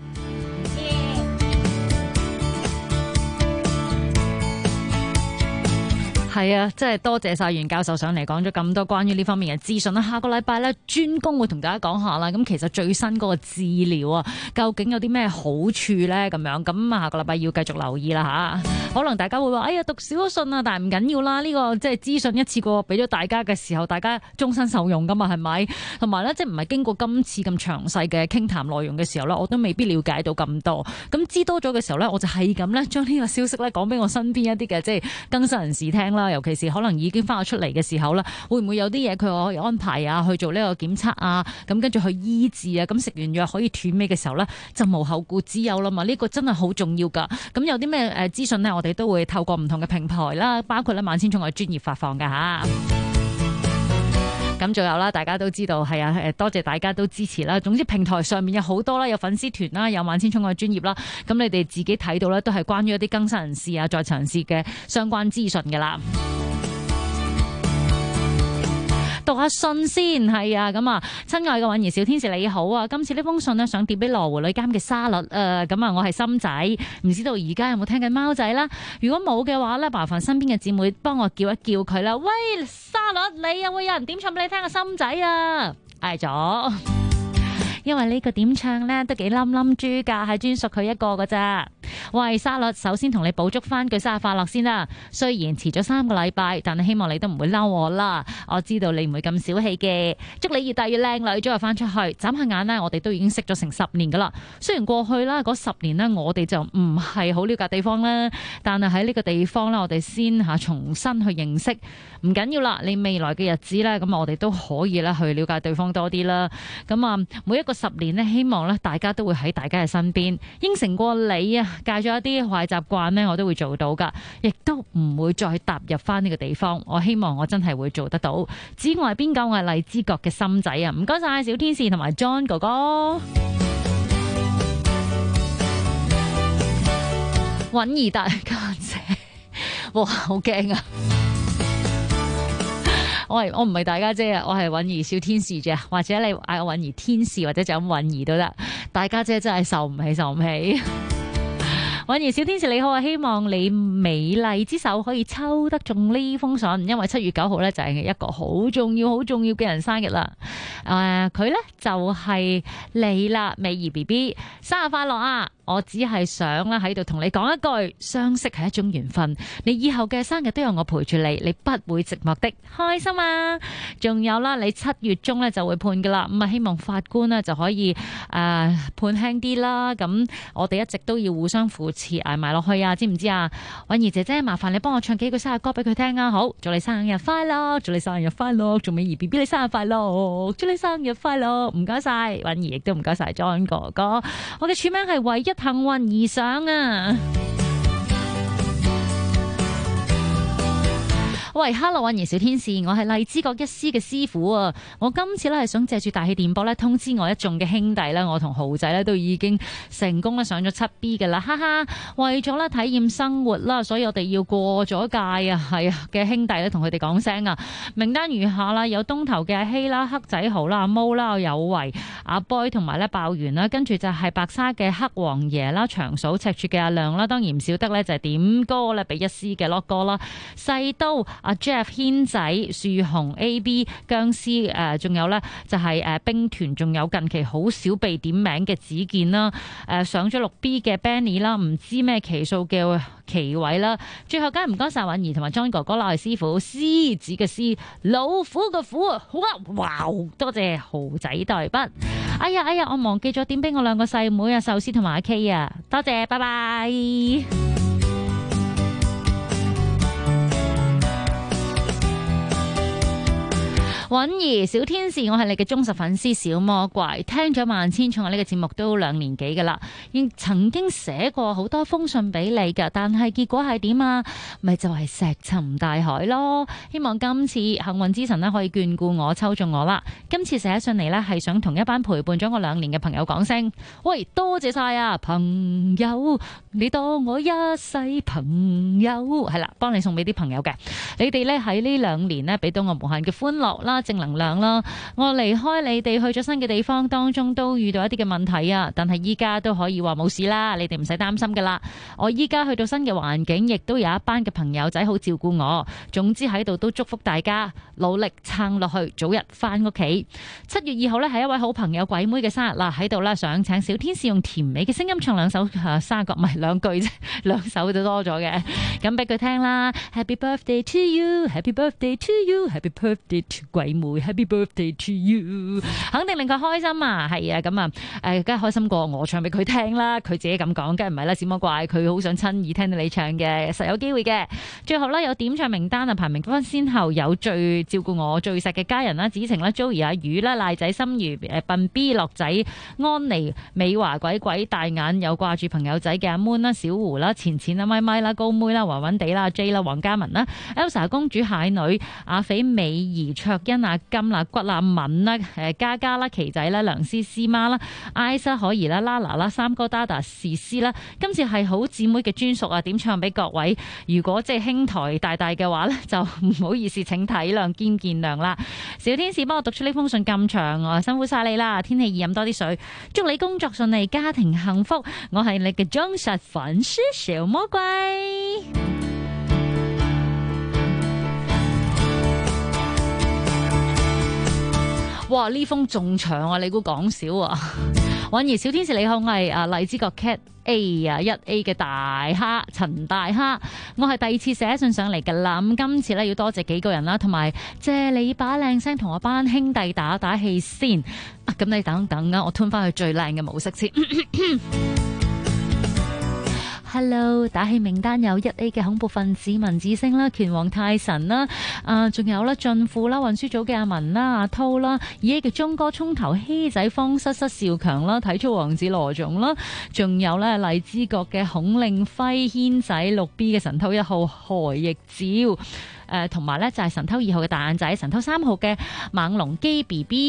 係啊，真係多謝晒袁教授上嚟講咗咁多關於呢方面嘅資訊啦。下個禮拜咧專攻會同大家講下啦。咁其實最新嗰個治療啊，究竟有啲咩好處咧？咁樣咁下個禮拜要繼續留意啦吓。可能大家會話，哎呀，讀少咗信啊，但係唔緊要啦。呢個即係資訊一次過俾咗大家嘅時候，大家終身受用噶嘛，係咪？同埋咧，即係唔係經過今次咁詳細嘅傾談內容嘅時候咧，我都未必了解到咁多。咁知多咗嘅時候咧，我就係咁咧，將呢個消息咧講俾我身邊一啲嘅即係更生人士聽啦。尤其是可能已經翻咗出嚟嘅時候啦，會唔會有啲嘢佢可以安排啊，去做呢個檢測啊，咁跟住去醫治啊，咁食完藥可以斷尾嘅時候咧，就無後顧之憂啦嘛。呢個真係好重要噶。咁有啲咩資訊呢？我哋都會透過唔同嘅平台啦，包括咧萬千寵愛專業發放噶吓。咁仲有啦，大家都知道係啊，多謝大家都支持啦。總之平台上面有好多啦，有粉絲團啦，有萬千寵愛專業啦。咁你哋自己睇到咧，都係關於一啲更生人士啊、在囚人士嘅相關資訊噶啦。讀下信先，係啊，咁啊，親愛嘅允兒小天使你好啊，今次呢封信呢，想點俾羅湖女監嘅沙律咁啊，我係心仔，唔知道而家有冇聽緊貓仔啦？如果冇嘅話呢，麻煩身邊嘅姊妹幫我叫一叫佢啦。喂，沙律，你有冇有人點唱俾你聽啊？心仔啊，嗌咗。因為呢個點唱呢都幾冧冧豬㗎，係專屬佢一個㗎咋。喂，沙律，首先同你補祝翻句生日快樂先啦。雖然遲咗3個禮拜，但係希望你都唔會嬲我啦。我知道你唔會咁小氣嘅。祝你越大越靚女，早日翻出去。眨下眼呢，我哋都已經識咗成10年㗎啦。雖然過去啦嗰10年呢，我哋就唔係好了解地方啦，但係喺呢個地方呢，我哋先重新去認識。唔緊要啦，你未來嘅日子呢，咁我哋都可以啦去了解對方多啲啦。咁啊，每一個10年呢，希望呢大家都會喺大家嘅身邊。應承過你啊， 戒咗一啲壞習慣呢，我都會做到噶，亦都唔會再踏入翻呢個地方。我希望我真係會做得到。至於我係邊個，我係荔枝角嘅心仔啊！唔該晒小天使同埋 John 哥哥。允兒大家姐，哇，好驚啊！我唔係大家姐啊，我係允兒小天使啫，或者你嗌我允兒天使，或者就咁允兒都得。大家姐真係受唔起，受唔起。允兒小天使你好啊，希望你美麗之手可以抽得中呢封信，因為7月9號呢就係一個好重要嘅人生日啦。佢呢就係你啦，美兒 BB， 生日快樂啊！我只係想啦喺度同你講一句，相識係一種緣分，你以後嘅生日都有我陪住你，你不會寂寞的，開心啊！仲有啦，你7月中咧就會判噶啦，咁啊希望法官呢就可以判輕啲啦。咁我哋一直都要互相扶持，捱埋落去啊，知唔知啊？允兒姐姐，麻煩你幫我唱幾句生日歌俾佢聽啊！好，祝你生日快樂，祝你生日快樂，祝美兒 BB 你生日快樂，祝你生日快樂，唔該晒允兒，亦都唔該晒 John 哥哥。我嘅署名係唯一幸運兒上啊！喂 ，Hello， 允兒小天使，我係荔枝角一師嘅師傅啊！我今次咧係想借住大氣電波咧通知我一眾嘅兄弟咧，我同豪仔咧都已經成功咧上咗7B 嘅啦，哈哈！為咗咧體驗生活啦，所以我哋要過咗界啊，係啊嘅兄弟咧同佢哋講聲啊！名單如下啦，有東頭嘅阿希啦、黑仔豪啦、阿毛啦、有為、阿 boy 同埋咧爆圓啦，跟住就係白沙嘅黑王爺啦、長嫂、赤柱嘅阿亮啦，當然唔少得咧就係點歌咧俾一師嘅樂歌啦，細刀。阿 Jeff 軒仔、樹紅 AB 僵屍仲有咧就係兵團，仲有近期好少被點名嘅子健啦，上咗6B 嘅 Benny 啦，唔知咩期數嘅奇偉啦，最後梗係唔該晒允兒同埋 John 哥哥啦，係師傅獅子嘅獅，老虎嘅虎，好啊！哇，多謝豪仔代筆。哎呀，我忘記咗點俾我2個細妹啊，壽司同埋阿 K 啊，多謝，拜拜。允兒小天使，我係你嘅忠實粉絲小魔怪，聽咗萬千寵愛呢個節目都2年幾噶啦，已經曾經寫過好多封信俾你噶，但係結果係點啊？咪就係石沉大海咯。希望今次幸運之神呢可以眷顧我，抽中我啦。今次寫信嚟呢係想同一班陪伴咗我2年嘅朋友講聲，喂，多謝晒啊，朋友，你當我一世朋友，係啦，幫你送俾啲朋友嘅。你哋呢喺呢2年呢俾到我無限嘅歡樂啦，正能量啦！我離開你哋去咗新嘅地方當中，都遇到一啲嘅問題啊，但係依家都可以話冇事啦，你哋唔使擔心噶啦。我依家去到新嘅環境，亦都有一班嘅朋友仔好照顧我。總之喺度都祝福大家努力撐落去，早日翻屋企。7月2號呢係一位好朋友鬼妹嘅生日啦，喺度呢想請小天使用甜美嘅聲音唱2首生日歌，唔係2句啫，2首就多咗嘅，咁俾佢聽啦。Happy birthday to you, Happy birthday to you, Happy birthday to 鬼妹 Happy birthday to you， 肯定令佢開心啊！係啊，咁啊，梗係開心過我唱俾佢聽啦。佢自己咁講，梗係唔係啦，小魔怪，佢好想親耳聽到你唱嘅，實有機會嘅。最後呢，有點唱名單啊，排名分先後有最照顧我最錫嘅家人啦，子晴啦、Joey 阿魚啦、賴仔、心如、笨 B 樂仔、安妮、美華、鬼鬼、大眼有掛住朋友仔嘅阿 Moon 啦、小胡啦、錢錢啦、咪咪啦、高妹啦、雲雲地啦、J 啦、黃嘉文啦、Elsa 公主蟹女、阿肥美儀、卓欣啊、金啦、骨啦、敏啦、嘉嘉啦、琪仔啦、梁思思媽啦、Isa 可怡啦、Lala 啦、三哥 Dada 士師啦，今次係好姊妹嘅專屬啊！點唱俾各位？如果即係兄台大大嘅話呢，就唔好意思，請體諒兼見諒啦。小天使幫我讀出呢封信咁長，我辛苦晒你啦！天氣熱，飲多啲水，祝你工作順利，家庭幸福。我係你嘅忠實粉絲小魔鬼。哇！呢封仲長啊，你估講少啊？允兒小天使你好，我係荔枝角 Cat A 啊1A 嘅大蝦陳大蝦，我係第2次寫信上嚟㗎啦。咁今次咧要多謝幾個人啦，同埋借你把靚聲同我班兄弟打打氣先。咁你等等啊，我吞翻去最靚嘅模式先。 Hello， 打氣名單有 1A 嘅恐怖分子文子星啦、拳王泰神啦，仲有啦俊富啦、運輸組嘅阿文啦、阿濤啦，2A 嘅鐘哥衝頭希仔方失邵強啦、體操王子羅總啦，仲有咧荔枝角嘅孔令輝、軒仔6B 嘅神偷1號何奕照。同埋咧就係神偷2號嘅大眼仔，神偷3號嘅猛龍基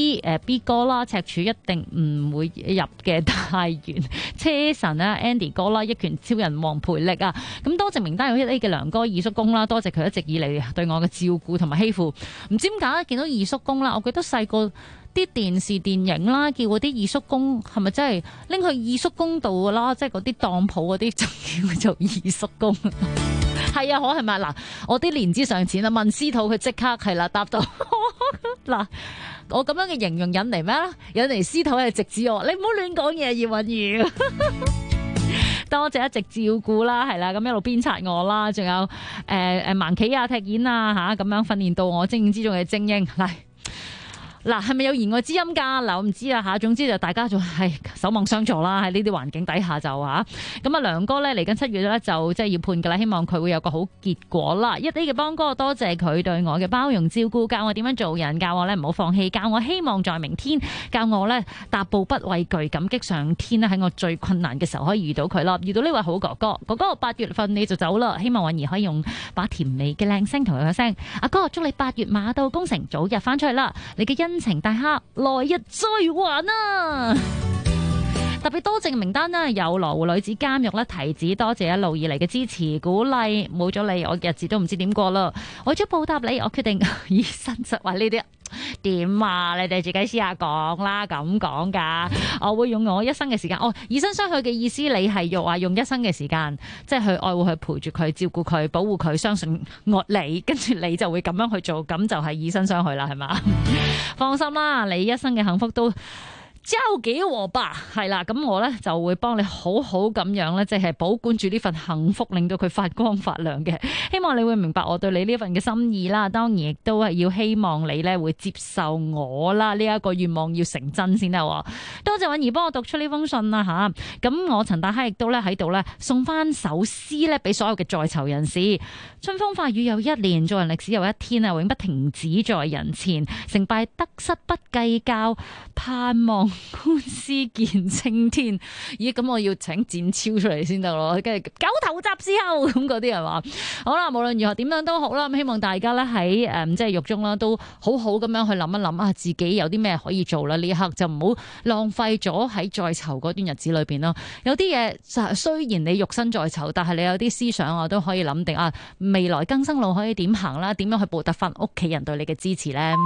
B 哥啦，赤柱一定唔會入嘅大元車神啦 Andy 哥啦，一拳超人王培力啊，咁多謝名單有 1A 嘅梁哥二叔公啦，多謝佢一直以嚟對我嘅照顧同埋欺負，唔知點解見到二叔公啦，我記得細個啲電視電影啦，叫嗰啲二叔公係咪真係拎去二叔公度噶啦，即係嗰啲當鋪嗰啲就叫做二叔公。係啊，係咪嗱？我啲年資尚淺啊，問司徒佢即刻係啦答到嗱，我咁樣嘅形容引嚟咩？引嚟司徒係直指我，你唔好亂講嘢，葉允如。多謝一直照顧啦，係啦，咁一路鞭策我啦，仲有盲棋啊、踢毽啊嚇，咁樣訓練到我精英之中嘅精英嚟。嗱，係咪有言外之音㗎？嗱，我唔知啊嚇。總之就大家仲係守望相助啦，喺呢啲環境底下就嚇。咁啊，梁哥咧嚟緊7月咧就即係要判㗎啦，希望佢會有個好結果啦。1A嘅邦哥，多謝佢對我嘅包容照顧，教我點樣做人，教我咧唔好放棄，教我希望在明天，教我咧踏步不畏懼，感激上天咧喺我最困難嘅時候可以遇到佢啦。遇到呢位好哥哥，哥哥8月份你就走啦，希望允兒可以用把甜美嘅靚聲同佢嘅聲。阿哥，祝你8月馬到功成，早日翻出去啦！你嘅恩情大客，來日再還啊！特別多謝名單啦，有羅湖女子監獄啦，提子，多謝一路以嚟嘅支持鼓勵，冇咗你我日子都唔知點過啦。為咗報答你，我決定以身實話呢啲點啊？你哋自己試下講啦，咁講噶，我會用我一生嘅時間。以身相許嘅意思，你係用一生嘅時間，即係去愛護佢、陪住佢、照顧佢、保護佢，相信我你，跟住你就會咁樣去做，咁就係以身相許啦，係嘛？放心啦，你一生嘅幸福都交給我吧，係啦，咁我咧就會幫你好好咁樣咧，即係保管住呢份幸福，令到佢發光發亮嘅。希望你會明白我對你呢份嘅心意啦，當然亦都係要希望你咧會接受我啦，呢一個願望要成真先得。多謝允兒幫我讀出呢封信啦吓，咁我陳大蝦亦都咧喺度咧送翻首詩咧俾所有嘅在囚人士。春風化雨又1年，做人歷史又1天啊，永不停止在人前，成敗得失不計較，盼望官司見青天。咦，咁我要請展超出嚟先得咯，跟住九頭集之後咁嗰啲係嘛？好啦，無論如何點樣都好啦，希望大家咧喺即係獄中啦，都好好咁樣去諗一諗啊，自己有啲咩可以做啦。呢一刻就唔好浪費咗喺在囚嗰段日子裏邊咯。有啲嘢雖然你肉身在囚，但係你有啲思想啊都可以諗定啊，未來更生路可以點行啦？點樣去報答翻屋企人對你嘅支持呢？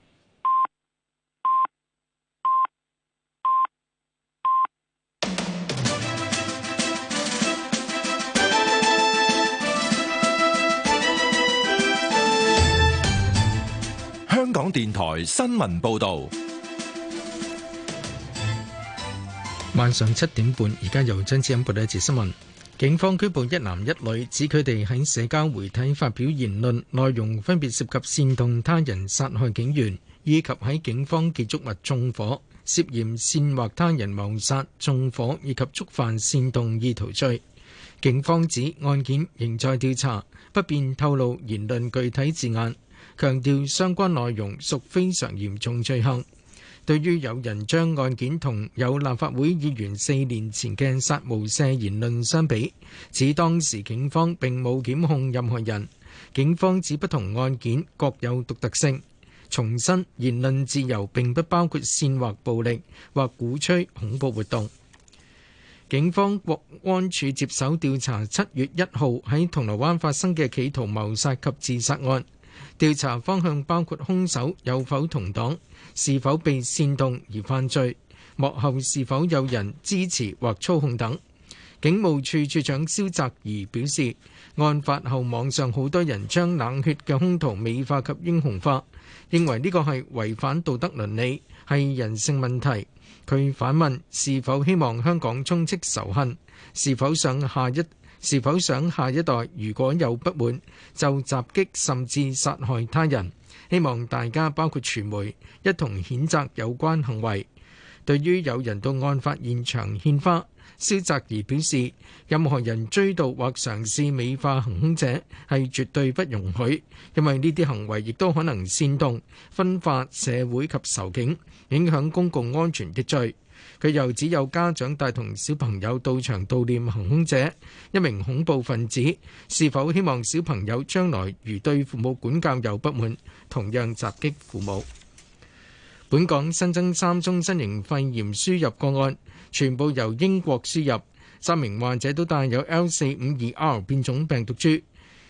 香港電台新聞報道， 晚上7點半，而家由張志欣報道一節新聞。警方拘捕1男1女，指佢哋喺社交媒體發表言論，內容分別涉及煽動他人殺害警員，以及喺警方建築物縱火，涉嫌煽惑他人謀殺、縱火以及觸犯煽動意圖罪。警方指案件仍在調查，不便透露言論具體字眼，強調相關內容屬非常嚴重罪行。對於有人將案件同有立法會議員4年前嘅殺無赦言論相比，指當時警方並冇檢控任何人。警方指不同案件各有獨特性，重申言論自由並不包括煽惑暴力或鼓吹恐怖活動。警方國安處接手調查7月1號喺銅鑼灣發生嘅企圖謀殺及自殺案，調查方向包括兇手有否同黨，是否被煽動而犯罪，幕後是否有人支持或操控等。警務處處長蕭澤頤表示，案發後網上好多人將冷血嘅兇徒美化及英雄化，認為呢個係違反道德倫理，係人性問題。佢反問是否希望香港充斥仇恨，是否想下一代如果有不滿就襲擊甚至殺害他人。希望大家包括傳媒一同譴責有關行為。 對於有人到案發現場獻花，蕭澤頤表示，任何人追悼或嘗試美化行兇者係絕對不容許，因為呢啲行為亦都可能煽動、分化社會及仇警，影響公共安全秩序。佢又指有家長帶同小朋友到場悼念行兇者，一名恐怖分子，是否希望小朋友將來如對父母管教有不滿，同樣襲擊父母。本港新增3宗新型肺炎輸入個案，全部由英國輸入，3名患者都帶有 L452R 變種病毒株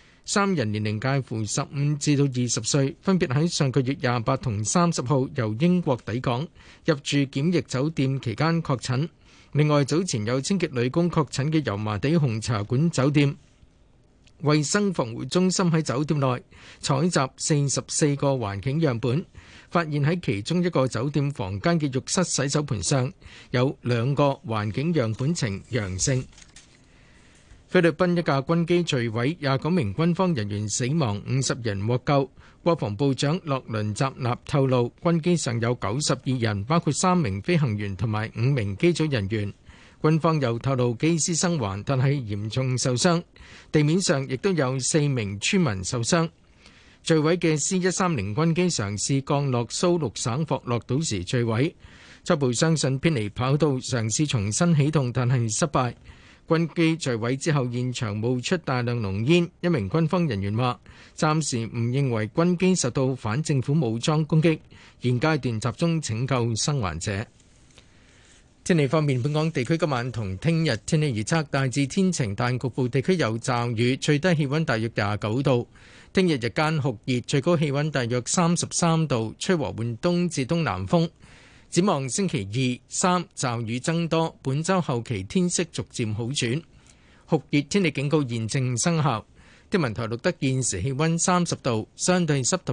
，3人年齡介乎15至到20歲，分別喺上個月28同30號由英國抵港，入住檢疫酒店期間確診。另外，早前有清潔女工確診嘅油麻地紅茶館酒店衛生防護中心喺酒店內採集44個環境樣本，發現喺其中一個酒店房間嘅浴室洗手盆上有2個環境樣本呈陽性。菲律賓一架軍機墜毀，29名軍方人員死亡，50人獲救。國防部長洛倫扎納透露，軍機上有92人，包括3名飛行員同埋5名機組人員。軍方又透露機師生還，但係嚴重受傷。地面上亦都有4名村民受傷。墜毀嘅 C-130軍機嘗試降落蘇祿省霍洛島時墜毀，初步相信偏離跑道嘗試重新起動，但係失敗。軍機墜毀之後，現場冒出大量濃煙。一名軍方人員話：暫時唔認為軍機受到反政府武裝攻擊，現階段集中拯救生還者。天氣方面，本港地區今晚同聽日天氣預測大致天晴，但局部地區有驟雨，最低氣溫大約29度。聽日日間酷熱，最高氣溫大約33度，吹和緩東至東南風。展望星期2、3驟雨增多，本週後期天色逐漸好轉。酷熱天氣警告現正生效。天文台錄得現時氣溫30度，相對濕度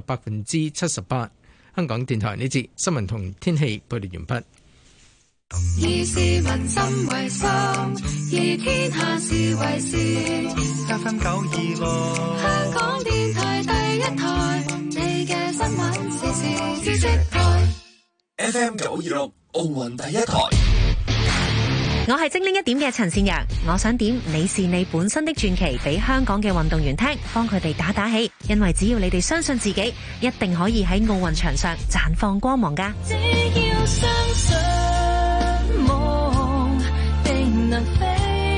78%。香港電台呢節新聞同天氣報道完畢。 以市民心為心，以天下事為事。 FM926， 香港電台第一台，你嘅新聞時事知識台。 FM926，奧運第一台。 我係精靈一點嘅陳善陽，我想點你是你本身的傳奇俾香港嘅運動員聽，幫佢哋打打氣，因為只要你哋相信自己，一定可以喺奧運場上綻放光芒㗎。 只要相信夢定能飛，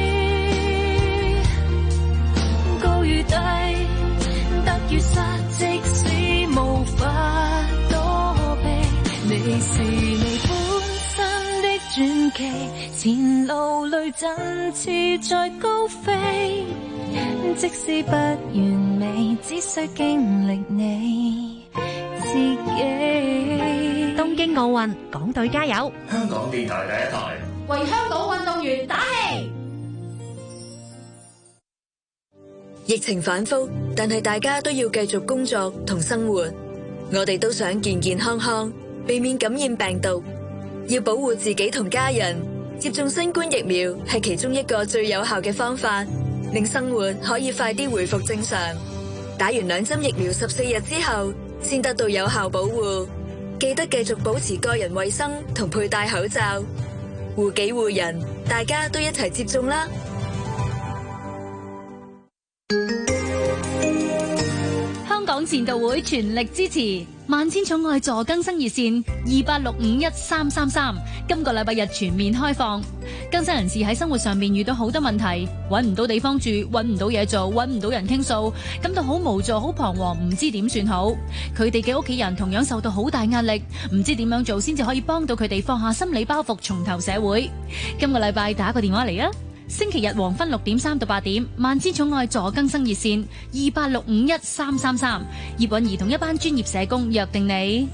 高與低，得與失，即使無法躲避，你是你本身的傳奇，前路裏振翅在高飛，即使不完美，只需經歷你自己。 東京奧運，港隊加油！ 香港電台第一台， 為香港運動員打氣。 疫情反覆，但係大家都要繼續工作同生活。我哋都想健健康康，避免感染病毒。要保護自己同家人，接種新冠疫苗係其中一個最有效嘅方法，令生活可以快啲回復正常。打完2針疫苗14日之後，先得到有效保護。記得繼續保持個人衛生同佩戴口罩，護己護人，大家都一齊接種啦！ 香港善道會全力支持萬千寵愛助更生熱線28651333，今個禮拜日全面開放。更生人士喺生活上面遇到好多問題，揾唔到地方住，揾唔到嘢做，揾唔到人傾訴，感到好無助、好彷徨，唔知點算好。佢哋嘅屋企人同樣受到好大壓力，唔知點樣做先至可以幫到佢哋放下心理包袱，重投社會。今個禮拜打個電話嚟啊！星期日黃昏6點3到8點，萬千寵愛助更生熱線28651333，葉韻儀同一班專業社工約定你，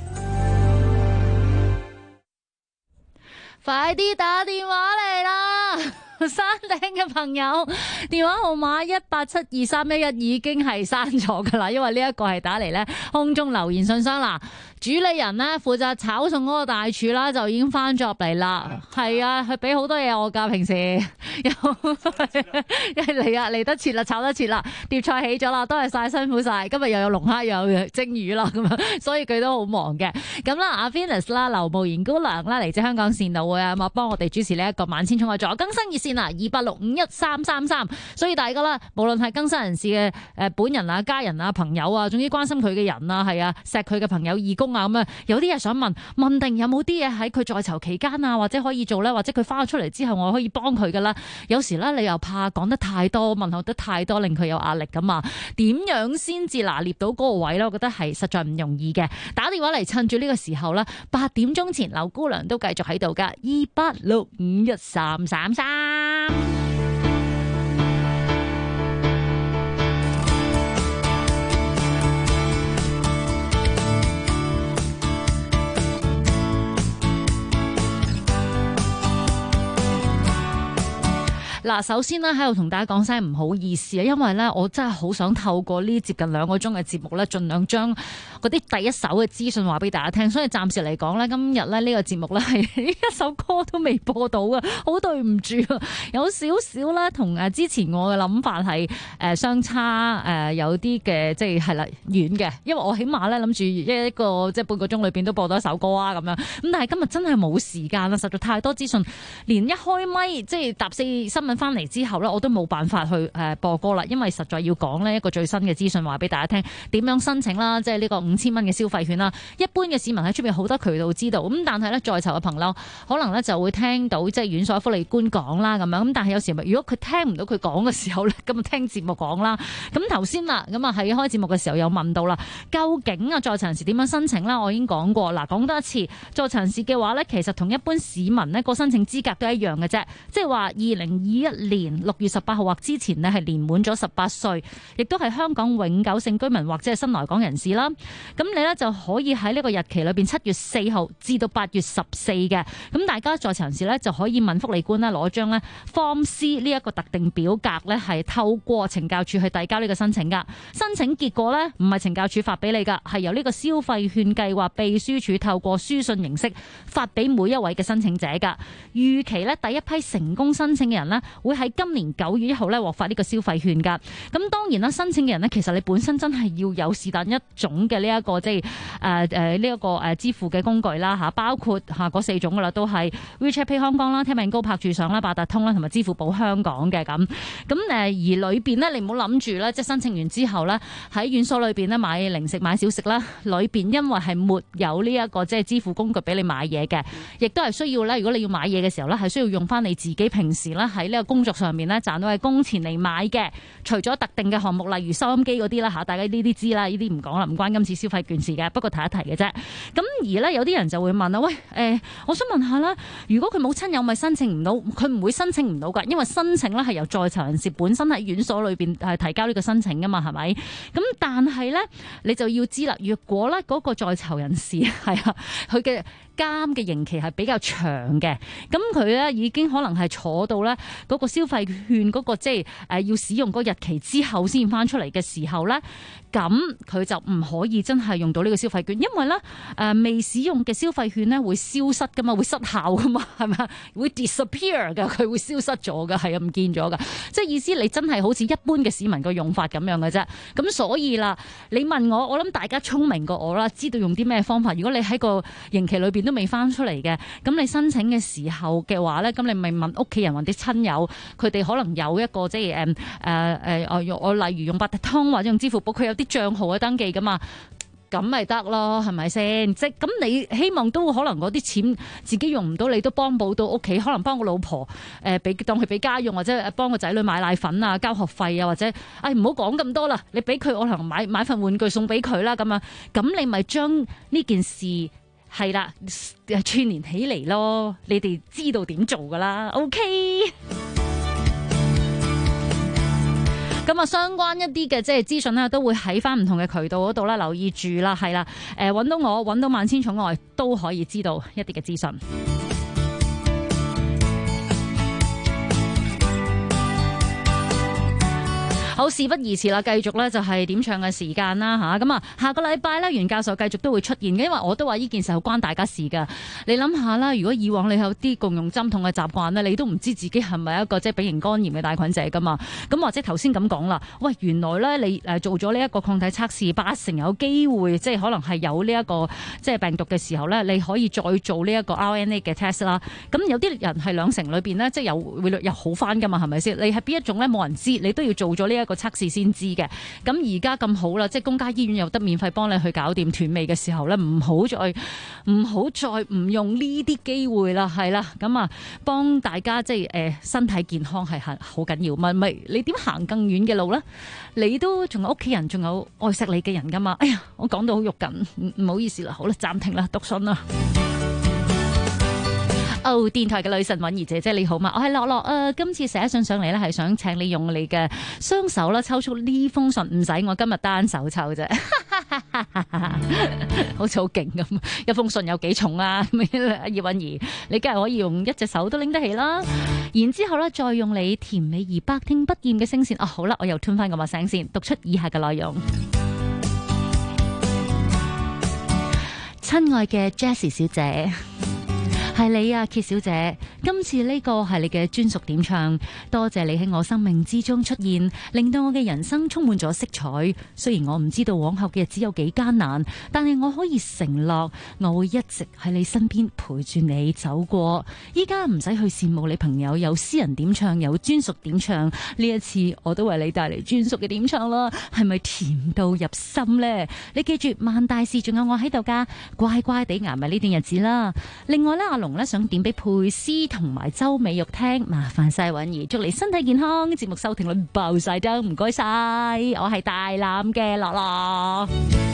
快啲打電話嚟啦！ 山頂嘅朋友電話號碼1872311已經係刪咗噶啦，因為呢一個係打嚟咧空中留言信箱啦。主理人咧負責炒餸嗰個大廚啦，就已經翻咗入嚟啦。係啊，佢俾好多嘢我噶，平時又嚟得切啦，炒得切啦，碟菜起咗啦，都係晒辛苦晒。今日又有龍蝦又有蒸魚啦，咁樣，所以佢都好忙嘅。咁啦，阿 Venus 啦，劉慕賢姑娘啦，嚟自香港善導會啊，咁啊幫我哋主持呢一個萬千寵愛助更新熱線啊，286513333。所以大家啦，無論係更新人士嘅本人啊、家人啊、朋友啊，總之關心佢嘅人啊，係啊，錫佢嘅朋友、義工啊，咁啊，有啲嘢想問定有冇啲嘢喺佢在囚期間啊，或者可以做咧，或者佢翻咗出嚟之後，我可以幫佢噶啦。有時咧，你又怕講得太多，問候得太多，令佢有壓力噶嘛？點樣先至拿捏到嗰個位咧？我覺得係實在唔容易嘅。打電話嚟，趁住呢個時候啦，8點鐘前，劉姑娘都繼續喺度噶，286513333。嗱，首先咧喺度同大家講聲唔好意思啊，因為咧我真係好想透過呢接近2個鐘嘅節目咧，盡量將嗰啲第一手嘅資訊話俾大家聽。所以暫時嚟講咧，今日咧呢個節目咧係一首歌都未播到嘅，好對唔住啊！有少少咧同之前我嘅諗法係相差有啲嘅，即係啦遠嘅。因為我起碼咧諗住一個即係半個鐘裏邊都播到一首歌啊咁樣。咁但係今日真係冇時間啦，實在太多資訊，連一開咪即係搭4新聞翻嚟之後呢，我都冇辦法去播歌啦，因為實在要講呢一個最新嘅資訊話俾大家聽，點樣申請啦，即係呢個5000蚊嘅消費券啦。一般嘅市民喺出邊好多渠道知道，咁但係呢，在囚嘅朋友可能呢就會聽到即係院所福利官講啦咁樣，咁但係有時如果佢聽唔到佢講嘅時候呢，咁啊聽節目講啦。咁頭先啦，咁啊喺開節目嘅時候有問到啦，究竟啊在囚人士點樣申請啦？我已經講過，嗱講多一次，在囚人士嘅話呢，其實同一般市民呢個申請資格都一樣嘅啫，即係話2021年6月18號或之前呢係年滿咗18歲，亦都係香港永久性居民或者係新來港人士啦。咁你呢就可以喺呢個日期裏邊7月4號至到8月14嘅。咁大家在囚人士呢就可以問福利官呢攞張呢 Form C 呢一個特定表格呢係透過懲教處去遞交呢個申請噶。申請結果呢唔係懲教處發俾你噶，係由呢個消費券計劃秘書處透過書信形式發俾每一位嘅申請者噶。預期呢第一批成功申請嘅人呢會喺今年9月1號咧獲發呢個消費券噶。咁當然啦，申請嘅人呢，其實你本身真係要有是但一種嘅呢一個即係呢一個支付嘅工具啦嚇，包括嗰4種噶啦，都係 WeChat Pay Hong Kong 啦、聽命高拍住上啦、八達通啦同埋支付寶香港嘅咁。咁而裏邊呢，你唔好諗住咧，即係申請完之後呢，喺院所裏邊呢買零食買小食啦，裏邊因為係沒有呢一個即係支付工具俾你買嘢嘅，亦都係需要咧。如果你要買嘢嘅時候呢，係需要用翻你自己平時咧喺呢個工作上面咧賺到係工錢嚟買嘅，除咗特定嘅項目，例如收音機嗰啲啦嚇，大家呢啲知啦，呢啲唔講啦，唔關今次消費券事嘅，不過提一提嘅啫。咁而呢，有啲人就會問啦，喂我想問下啦，如果佢冇親友咪申請唔到，佢唔會申請唔到㗎，因為申請咧係由在囚人士本身喺院所裏邊係提交呢個申請㗎嘛，係咪？咁但係咧你就要知啦，若果咧嗰個在囚人士係啊，佢嘅監嘅刑期係比較長嘅，咁佢咧已經可能係坐到咧嗰個消費券嗰個即係要使用嗰日期之後先翻出嚟嘅時候咧，咁佢就唔可以真係用到呢個消費券，因為咧未使用嘅消費券咧會消失噶嘛，會失效噶嘛，係咪？會 disappear 噶，佢會消失咗噶，係啊，唔見咗噶，即係意思你真係好似一般嘅市民個用法咁樣嘅啫。咁所以啦，你問我諗大家聰明過我啦，知道用啲咩方法。如果你喺個刑期裏邊都未翻出嚟嘅，咁你申請嘅時候嘅話咧，咁你咪問屋企人或者親友，佢哋可能有一個即係我例如用八達通或者用支付寶，佢有啲賬號嘅登記噶嘛，咁咪得咯，係咪先？即咁你希望都可能嗰啲錢自己用唔到，你都幫補到屋企，可能幫個老婆俾當佢俾家用，或者幫個仔女買奶粉啊、交學費啊，或者唔好講咁多啦，你俾佢我可能買份玩具送俾佢啦，咁啊，咁你咪將呢件事係啦串聯起嚟咯，你哋知道點做噶啦 ，OK。咁啊，相關一啲嘅即係資訊咧，都會喺翻唔同嘅渠道嗰度啦，留意住啦，係啦，揾到我，揾到萬千寵愛都可以知道一啲嘅資訊。 好，事不宜遲啦，繼續咧就係點唱嘅時間啦嚇。咁啊，下個禮拜咧，袁教授繼續都會出現嘅，因為我都話呢件事好關大家事㗎。你諗下啦，如果以往你有啲共用針筒嘅習慣咧，你都唔知自己係咪一個即係丙型肝炎嘅帶菌者㗎嘛。咁或者頭先咁講啦，喂，原來咧你做咗呢一個抗體測試，80%有機會即係可能係有呢一個即係病毒嘅時候咧，你可以再做呢一個 RNA 嘅 test 啦。咁有啲人係2成裏邊咧，即係有好翻㗎嘛，係咪先？你係邊一種咧？冇人知，你都要做咗呢一個測試先知嘅。咁而家咁好啦，即係公家醫院有得免費幫你去搞掂斷尾嘅時候咧，唔好再唔用呢啲機會啦，係啦。咁啊，幫大家即係身體健康係好緊要。咪你點行更遠嘅路咧？你都仲有屋企人，仲有愛錫你嘅人㗎嘛？哎呀，我講到好肉緊，唔好意思啦，好啦，暫停啦，讀信啦。電台嘅女神韻儀姐姐你好嘛？我係樂樂今次寫信上嚟咧，係想請你用你嘅雙手啦，抽出呢封信，唔使我今日單手抽啫，好似好勁咁。一封信有幾重啊？葉韻儀，你梗係可以用一隻手都拎得起啦。然之後咧，再用你甜美而百聽不厭嘅聲線，好啦，我又吞翻個把聲先，讀出以下嘅內容。親愛嘅 Jessie 小姐。係你啊，揭小姐，今次呢個係你嘅專屬點唱，多謝你喺我生命之中出現，令到我嘅人生充滿咗色彩。雖然我唔知道往後嘅日子有幾艱難，但係我可以承諾，我會一直喺你身邊陪住你走過。依家唔使去羨慕你朋友有私人點唱，有專屬點唱，呢一次我都為你帶嚟專屬嘅點唱啦，係咪甜到入心呢？你記住，萬大事仲有我喺度噶，乖乖地捱埋呢段日子啦。另外呢，阿龍想點俾佩斯同埋周美玉聽，麻煩晒韻儀，祝你身體健康，節目收聽率爆晒燈，唔該晒，我係大欖嘅樂樂。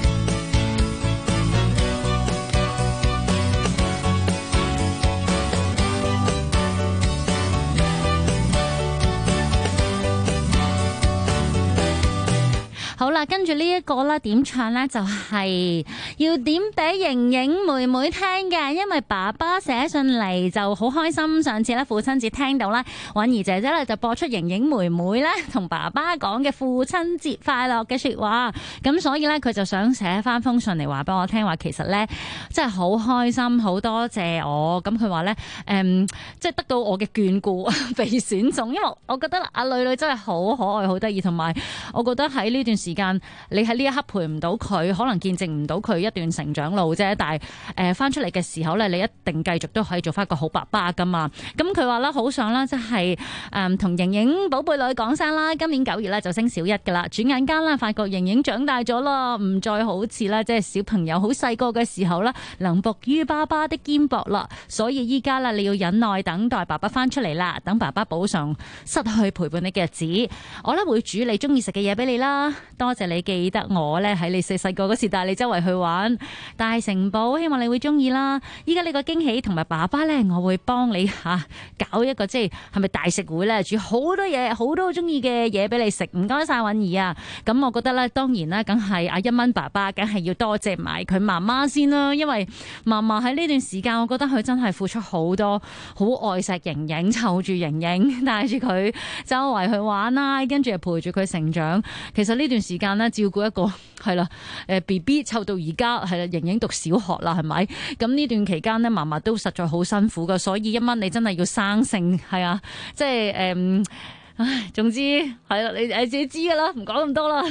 好啦，跟住呢一個咧點唱咧就係要點俾盈盈妹妹聽嘅，因為爸爸寫信嚟就好開心。上次咧父親節聽到咧，韻儀姐姐咧就播出盈盈妹妹咧同爸爸講嘅父親節快樂嘅說話，咁所以咧佢就想寫翻封信嚟話俾我聽，話其實咧真係好開心，好多謝我。咁佢話咧即係得到我嘅眷顧，被選中，因為我覺得阿女女真係好可愛，好得意，同埋我覺得喺呢段時間你喺呢一刻陪唔到佢，可能見證唔到佢一段成長路啫，但係翻出嚟嘅時候咧，你一定繼續都可以做翻個好爸爸噶嘛。咁佢話啦，好想啦，即係同盈盈寶貝女講聲啦，今年9月咧就升小1噶啦，轉眼間啦發覺盈盈長大咗啦，唔再好似啦即係小朋友好細個嘅時候啦，能伏於爸爸的肩膊啦，所以依家啦你要忍耐等待爸爸翻出嚟啦，等爸爸補償失去陪伴你嘅日子，我咧會煮你中意食嘅嘢俾你啦。多謝你記得我咧喺你細個嗰時帶你周圍去玩大城堡，希望你會中意啦。依家呢個驚喜同埋爸爸咧，我會幫你搞一個即係咪大食會咧，煮好多嘢，好多中意嘅嘢俾你食。唔該晒韻儀啊！咁我覺得咧，當然啦，梗係阿一蚊爸爸，梗係要多謝埋佢媽媽先啦。因為媽媽喺呢段時間，我覺得佢真係付出好多，好愛錫盈盈，湊住盈盈，帶住佢周圍去玩啦，跟住又陪住佢成長。其實呢段時間咧，照顧一個係啦，BB 湊到而家係啦，盈盈讀小學啦，係咪？咁呢段期間咧，媽媽都實在好辛苦噶，所以一蚊你真係要生性係啊，即係唉，總之係啦，你自己知噶啦，唔講咁多啦。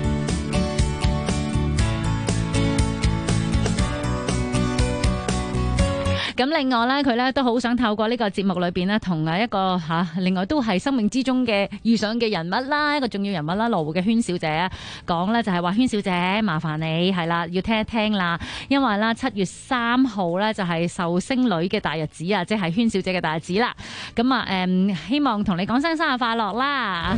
咁另外咧，佢咧都好想透過呢個節目裏邊咧，同一個另外都係生命之中嘅遇上嘅人物啦，一個重要人物啦，羅湖嘅軒小姐講咧，就係話軒小姐麻煩你係啦，要聽一聽啦，因為啦7月3號咧就係壽星女嘅大日子啊，即係軒小姐嘅大日子啦。咁啊希望同你講聲生日快樂啦！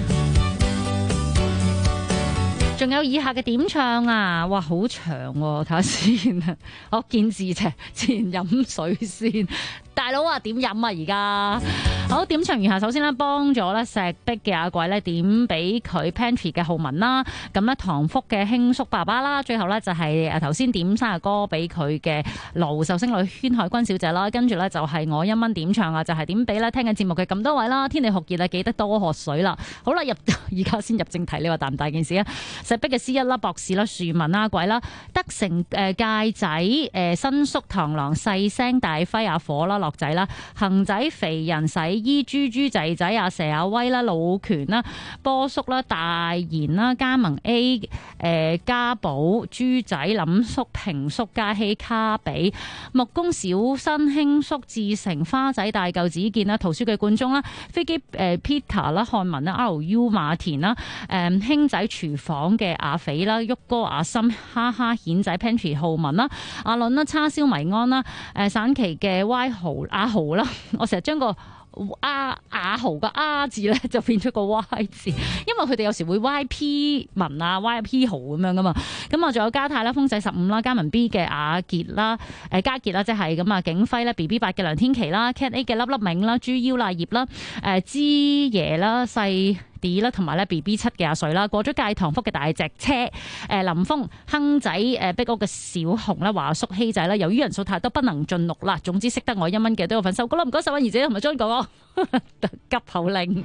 仲有以下嘅點唱啊，哇好長喎，睇下先啊，我見字啫，先飲水先。大佬啊，點飲啊而家？ 好，點唱完下，首先咧幫咗咧石壁嘅阿鬼咧點俾佢 Pantry 嘅浩文啦，咁咧唐福嘅輕叔爸爸啦，最後咧就係頭先點生日歌俾佢嘅盧壽星女禤海君小姐啦，跟住咧就係我一蚊點唱啊，就係點俾咧聽緊節目嘅咁多位啦，天氣酷熱啊，記得多喝水啦。好啦，而家先入正題，你話大唔大件事啊？石壁嘅 C1啦、博士啦、樹文啦、鬼啦、德成戒仔、新叔螳螂、細聲大輝阿火啦、樂仔啦、恒仔肥人洗衣豬仔仔阿蛇阿威啦、老權啦、波叔啦、大賢啦、加盟 A 家寶豬仔林叔平叔嘉希卡比木工小新興叔志成花仔大舊子健啦、圖書嘅冠中啦、飛機Peter 啦、漢文啦、RU 馬田啦、兄仔廚房嘅阿肥啦、旭哥阿森哈哈顯仔 Pantry 浩文啦、阿倫啦、叉燒迷安啦、省旗嘅 Y 豪阿豪啦，我成日將個阿豪嘅阿字咧就變咗個 Y 字，因為佢哋有時會 YP 文啊 YP 豪咁樣噶嘛。咁啊，仲有家泰啦、風仔15啦、加文 B 嘅阿傑啦、家傑啦，即係咁啊，景輝啦、BB8 嘅梁天琪啦、Cat A 嘅粒粒明啦、豬腰啦、葉啦、芝爺啦、細D 啦，同埋咧 BB7 嘅阿水啦，過咗界唐福嘅大隻車，林峰、亨仔、壁屋嘅小紅啦、華叔希仔啦，由於人數太多不能盡錄啦，總之識得我一蚊嘅都有份收歌啦，唔該晒，兒姐同埋張哥哥急口令。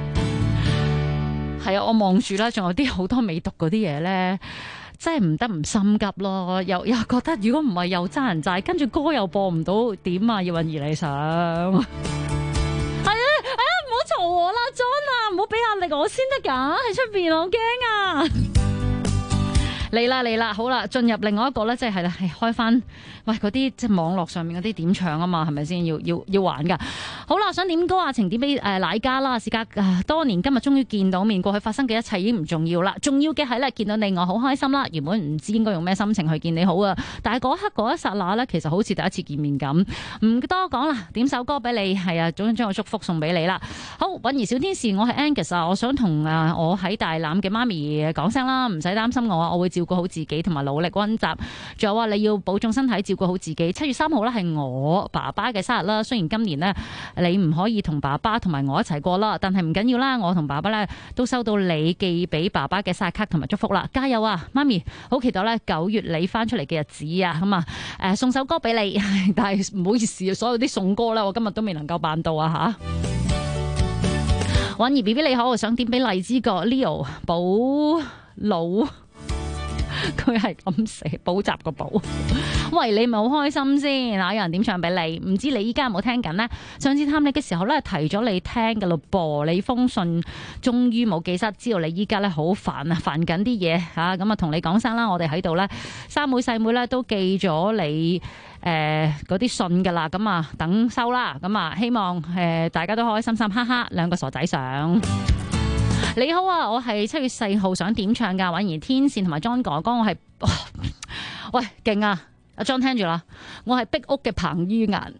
係啊，我望住啦，仲有啲好多未讀嗰啲嘢咧，真係唔得唔心急咯，又覺得如果唔係又爭人債，跟住歌又播唔到，點啊？要揾兒你上。係啊，唔好嘈我啦 ，John 啊，唔好俾壓力我先得㗎，喺出邊我驚啊！嚟啦，好啦，進入另外一個咧，即係啦，係開翻喂嗰啲即係網絡上面嗰啲點唱啊嘛，係咪先要玩噶？好啦，想點歌啊？情點俾奶家啦，事隔多年，今日終於見到面，過去發生嘅一切已經唔重要啦，重要嘅係咧見到你我好開心啦。原本唔知應該用咩心情去見你好啊，但係嗰刻嗰一剎那咧，其實好似第一次見面咁。唔多講啦，點首歌俾你，係啊，總將個祝福送俾你啦。好，韻兒小天使，我係 Angus 啊，我想同我喺大欖嘅媽咪講聲啦，唔使擔心我啊，我會照顧好自己同埋努力溫習。仲有話你要保重身體，照顧好自己。7月3號咧係我爸爸嘅生日啦，雖然今年呢，你唔可以同爸爸同埋我一齊過啦，但係唔緊要啦，我同爸爸咧都收到你寄俾爸爸嘅生日卡同埋祝福啦，加油啊，媽咪！好期待咧9月你翻出嚟嘅日子啊，咁啊送首歌俾你，但係唔好意思，所有啲送歌咧，我今日都未能夠辦到啊吓。韻兒 BB 你好，我想點俾荔枝角 Leo 寶佬。佢係咁寫補習個補，喂，你咪好開心先，有人點唱俾你？唔知你依家有冇聽緊呢？上次探你嘅時候咧，提咗你聽噶咯噃，你封信終於冇寄失，知道你依家咧好煩啊，煩緊啲嘢吓，咁啊同你講聲啦，我哋喺度咧，三妹細妹咧都寄咗你嗰啲信噶啦，咁啊等收啦，咁啊希望大家都開開心心，哈哈，兩個傻仔上。你好啊，我係7月4號想點唱噶，韻兒天線同埋 John 哥哥，我係喂勁啊，阿 John 聽住啦，我係壁屋嘅彭于晏。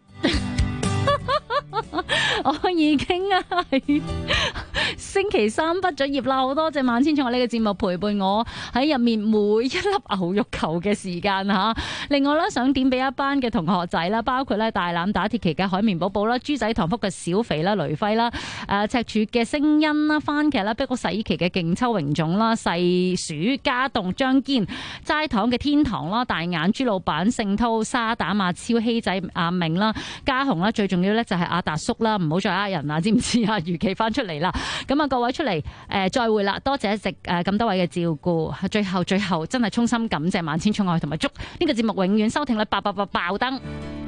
我已經係星期三畢咗業啦，好多謝萬千寵愛呢個節目陪伴我喺入面每一粒牛肉球嘅時間吓。另外咧，想點俾一班嘅同學仔啦，包括咧大欖打鐵旗嘅海綿寶寶啦、豬仔唐福嘅小肥啦、雷輝啦、赤柱嘅聲音啦、番茄啦、碧谷洗衣旗嘅勁秋榮總啦、細鼠家棟張堅、齋糖嘅天堂啦、大眼豬老闆聖濤、沙膽阿超希仔阿明啦、家雄啦，最重要咧就係阿達叔啦，唔好再呃人啦，知唔知啊？如期翻出嚟啦，咁啊各位出嚟再會啦，多謝一直咁多位嘅照顧，最後真係衷心感謝萬千寵愛同埋祝呢個節目永遠收聽率爆燈。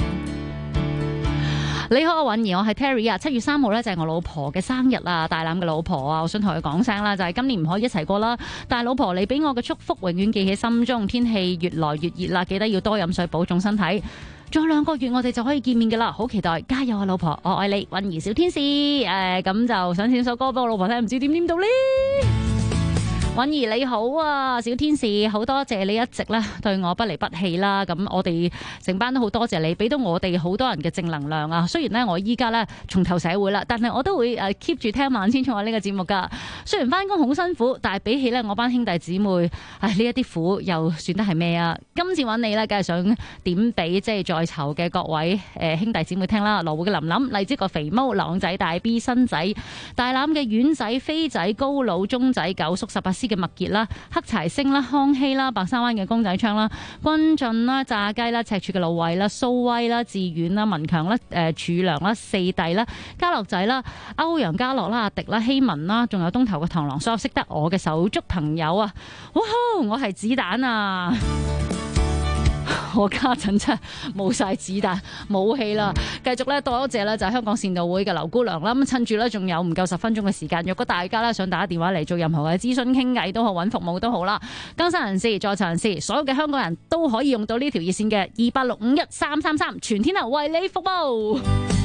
你好，韻兒，我係 Terry 啊。7月3號咧就係我老婆嘅生日啊，大欖嘅老婆啊，我想同佢講聲啦，就係今年唔可以一齊過啦，但係老婆你俾我嘅祝福永遠記喺心中。天氣越來越熱啦，記得要多飲水，保重身體。仲有2個月我哋就可以見面噶啦，好期待，加油啊老婆，我愛你，韻兒小天使。咁就想點首歌俾我老婆聽，唔知點到呢？ 允兒你好啊，小天使，好多謝你一直咧對我不離不棄啦。咁我哋成班都好多謝你，俾到我哋好多人嘅正能量啊。雖然咧我依家咧重投社會啦，但係我都會keep 住聽萬千寵愛呢個節目噶。雖然翻工好辛苦，但係比起咧我班兄弟姊妹，呢一啲苦又算得係咩啊？今次揾你咧，梗係想點俾即係在囚嘅各位兄弟姊妹聽啦。羅湖嘅琳琳、荔枝個肥毛、朗仔、大 B、新仔、大欖嘅丸仔、飛仔、高佬、中仔、九叔、18C嘅麥傑啦、黑柴星啦、康熙啦、白沙灣嘅公仔昌啦、君俊啦、炸雞啦、赤柱嘅老偉啦、蘇威啦、志遠啦、文強啦、柱良啦、四弟啦、家樂仔啦、歐陽家樂啦、阿迪啦、希文啦，仲有東頭嘅螳螂，所有識得我嘅手足朋友啊！哇！我係子彈啊！我家陣真係冇晒子彈武器啦，繼續咧多謝咧就係香港善導會嘅劉姑娘啦。咁趁住咧仲有唔夠10分鐘嘅時間，若果大家咧想打電話嚟做任何嘅諮詢傾偈都好，揾服務都好啦，更生人士、在囚人士，所有嘅香港人都可以用到呢條熱線嘅28651333，全天候為你服務。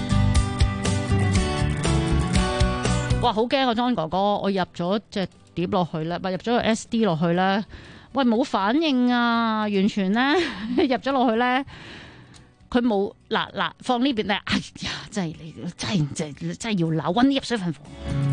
哇！好驚啊，莊哥哥，我入咗隻碟落去咧，入咗個 SD 落去咧。喂，冇反應啊！完全咧入咗落去咧，佢冇嗱放呢邊咧，哎呀，真係你真係要鬧，溫啲入水分房。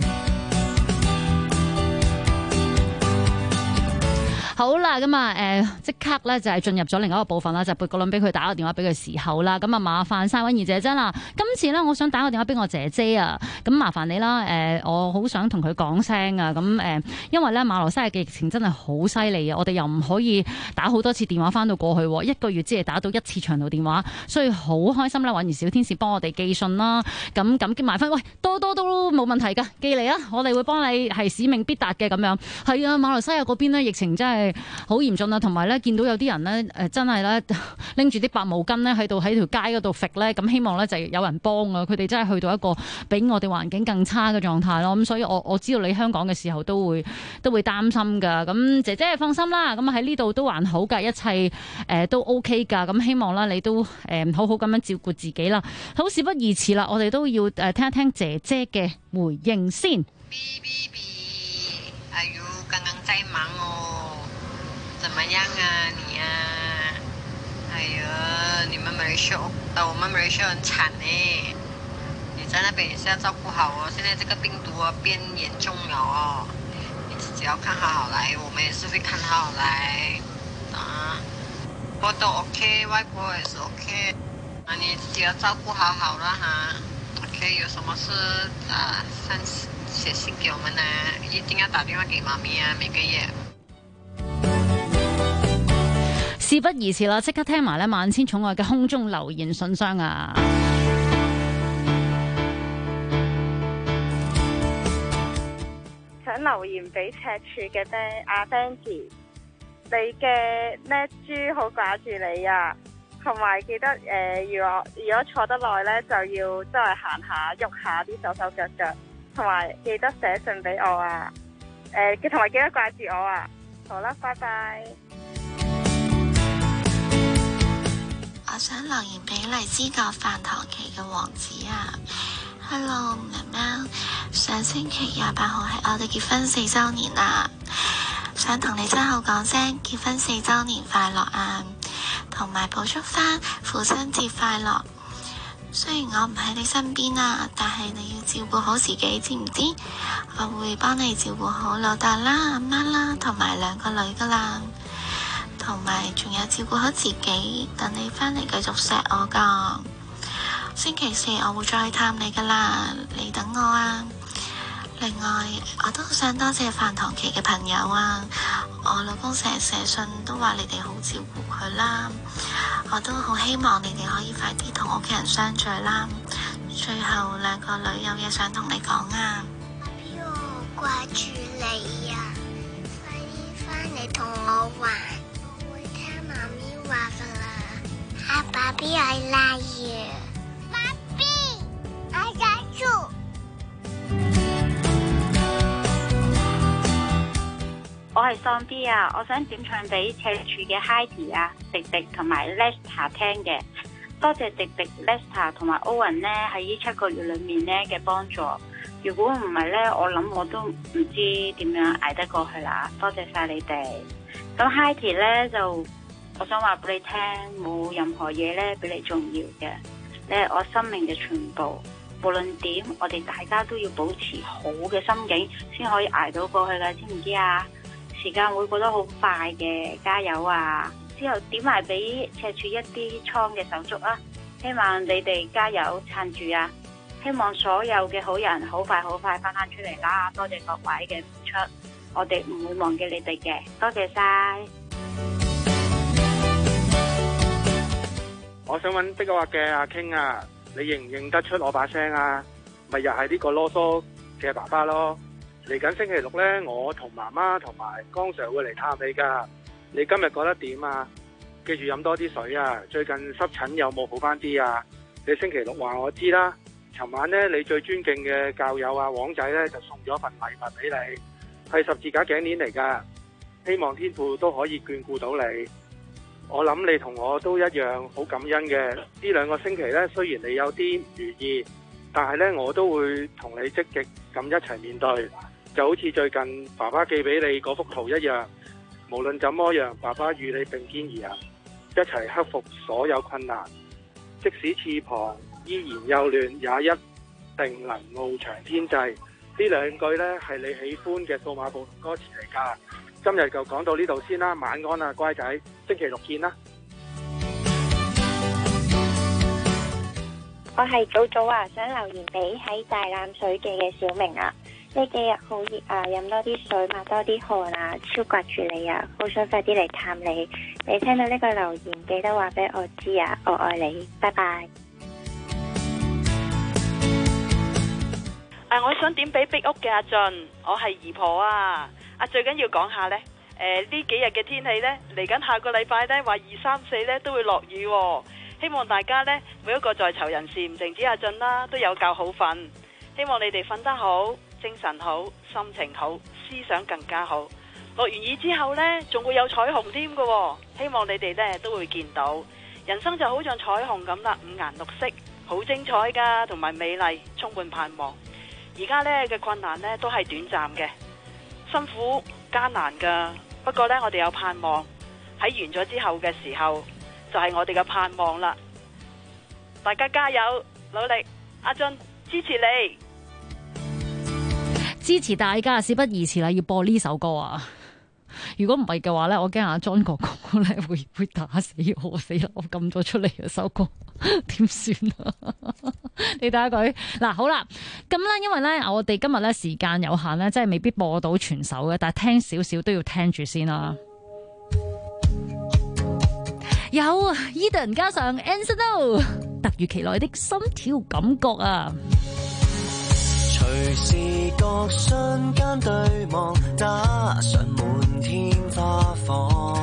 好啦，咁啊，即刻咧就係進入咗另一個部分啦，就撥個輪俾佢打個電話俾佢時候啦。咁啊，麻煩晒允兒姐姐啦。今次咧，我想打個電話俾我姐姐啊。咁麻煩你啦，我好想同佢講聲啊。咁因為咧馬來西亞嘅疫情真係好犀利啊，我哋又唔可以打好多次電話翻到過去，一個月只係打到1次長途電話，所以好開心啦。允兒小天使幫我哋寄信啦，咁感激埋翻，喂，多都冇問題噶，寄嚟啊，我哋會幫你係使命必達嘅咁樣。係啊，馬來西亞嗰邊咧疫情真係好嚴峻啊，同埋咧見到有啲人咧真係咧拎住啲白毛巾咧喺條街嗰度揈咧，咁希望咧就有人幫啊！佢哋真係去到一個比我哋環境更差嘅狀態咯。咁所以我知道你香港嘅時候都會擔心噶。咁姐姐放心啦，咁喺呢度都還好噶，一切都 OK 噶。咁希望啦你都好好咁樣照顧自己啦。好，事不宜遲啦，我哋都要聽一聽姐姐嘅回應先。 哎呦，剛剛在忙哦，怎麼樣啊你啊？哎呀，你們馬來西亞，我們馬來西亞很慘呢。你在那邊也是要照顧好哦，現在這個病毒啊變嚴重了哦，你自己要看好來，我們也是會看好來啊。我都 OK， 外婆也是 OK， 啊你自己要照顧好啦哈。OK， 有什麼事寫信給我們呢，一定要打電話給媽咪啊，每個月。 事不宜遲啦，即刻聽埋咧萬千寵愛嘅空中留言信箱啊！ 想留言俾赤柱嘅阿 Benji， 你嘅叻豬好掛住你啊！同埋記得如果坐得耐咧，就要周圍行下，喐下啲手手腳腳。同埋記得寫信俾我啊！同埋記得掛住我啊！好啦，拜拜。 我想留言俾荔枝角飯堂期嘅王子啊 ！Hello， 喵喵，上星期28號係我哋結婚4週年啦，想同你親口講聲結婚4週年快樂啊！同埋補祝返父親節快樂。雖然我唔喺你身邊啊，但係你要照顧好自己，知唔知？我會幫你照顧好老豆啦、阿媽啦，同埋2個女噶啦，同埋仲有照顧好自己，等你返嚟繼續錫我噶。星期4我會再探你噶啦，你等我啊！另外，我都好想多謝飯堂期嘅朋友啊，我老公成日寫信都話你哋好照顧佢啦。我都好希望你哋可以快啲同屋企人相聚啦。最後2個女有嘢想同你講啊。爸 B， 我掛住你啊！快啲翻嚟同我玩，我會聽媽咪話噶啦。爸 B I love you。爸 B I love you。 我係喪 B 啊！我想點唱俾赤柱嘅 Heidi 啊、迪迪同埋 Lester 聽嘅， 多謝迪迪、Lester 同埋 Owen 咧喺呢7個月裏面咧嘅幫助。如果唔係咧，我諗我都唔知點樣捱得過去啦。多謝晒你哋。咁 Heidi 咧就，我想話俾你聽，冇任何嘢咧比你重要嘅。你係我生命嘅全部。無論點，我哋大家都要保持好嘅心境，先可以捱到過去㗎，知唔知啊？時間會過得好快嘅，加油啊！之後點埋俾赤柱一啲倉嘅手足啊！希望你哋加油撐住啊！希望所有嘅好人好快翻出嚟啦！多謝各位嘅付出，我哋唔會忘記你哋嘅，多謝晒。 我想揾碧華嘅阿傾啊，你認唔認得出我把聲啊？咪又係呢個囉嗦嘅爸爸咯。嚟緊星期六呢，我同媽媽同埋江 Sir 會嚟探你噶。你今日覺得點啊？記住飲多啲水啊！最近濕疹有冇好翻啲啊？你星期六話我知啦。尋晚呢，你最尊敬嘅教友啊，黃仔呢，就送咗份禮物俾你，係十字架頸鏈嚟噶。希望天父都可以眷顧到你。我諗你同我都一樣好感恩嘅。呢2個星期呢，雖然你有啲唔如意，但係呢，我都會同你積極咁一齊面對。就好似最近爸爸寄俾你嗰幅圖一樣，無論怎麼樣，爸爸與你並肩而行，一齊克服所有困難。即使翅膀依然幼嫩，也一定能翱翔天際。呢2句呢，係你喜歡嘅數碼暴龍歌詞嚟㗎。今日就講到呢度先啦，晚安啊，乖仔，星期六見啦。 我係早早啊，想留言俾喺大欖水記嘅小明啊。呢幾日好熱啊，飲多啲水，抹多啲汗啊，超掛住你啊，好想快啲嚟探你。你聽到呢個留言，記得話俾我知啊，我愛你，拜拜。 我想點俾壁屋嘅阿俊，我係姨婆啊。最緊要講下呢，呢幾日嘅天氣呢，嚟緊下個禮拜呢，話2、3、4呢都會落雨喎。希望大家呢，每一個在囚人士唔淨止阿俊啦，都有覺好瞓。希望你哋瞓得好，精神好，心情好，思想更加好。落完雨之後呢，仲會有彩虹添㗎。希望你哋呢都會見到，人生就好像彩虹咁啦，5顏6色，好精彩噶，同埋美麗，充滿盼望。而家呢嘅困難呢都係短暫嘅。辛苦艱難噶，不過呢，我哋有盼望，喺完咗之後嘅時候，就係我哋嘅盼望啦。大家加油努力，阿俊支持你， 支持大家，事不宜遲啦，要播呢首歌啊！如果唔係嘅話咧，我驚阿 John 哥哥咧會打死我，死啦！我撳咗出嚟嘅首歌點算啊？你睇下佢嗱，好啦，咁咧，因為咧我哋今日咧時間有限咧，即係未必播到全首嘅，但係聽少少都要聽住先啦。有 Eden 加上 Anson， 突如其來的心跳感覺啊！ 隨時各瞬間對望，打上滿天花火，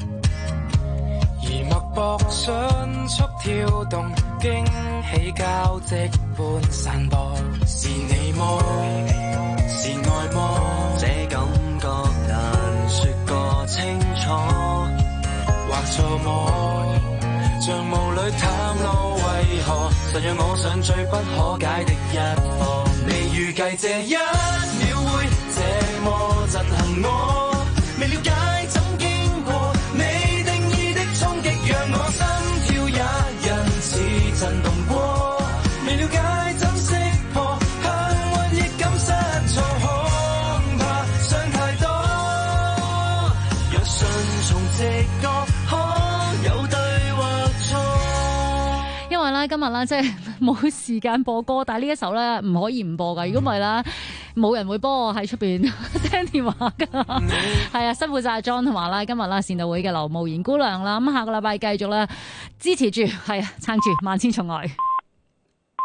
而脈搏迅速跳動，驚喜交織般散播。是你麼？是愛麼？這感覺難說個清楚，或錯麼？像霧裏探路，為何實讓我上最不可解的一課？未預計這一秒會這麼震撼我，未了解怎經過，未定義的衝擊讓我心跳也因此震動過，未了解怎識破，幸運亦感失錯，恐怕想太多，若順從直覺可有對或錯。 因為咧今日咧即係冇時間播歌，但係呢一首咧唔可以唔播噶，如果唔係啦，冇人會幫我喺出邊聽電話噶。係啊，辛苦晒 John 同埋啦，今日啦善道會嘅劉慕賢姑娘啦，咁下個禮拜繼續啦，支持住，係啊，撐住萬千寵愛。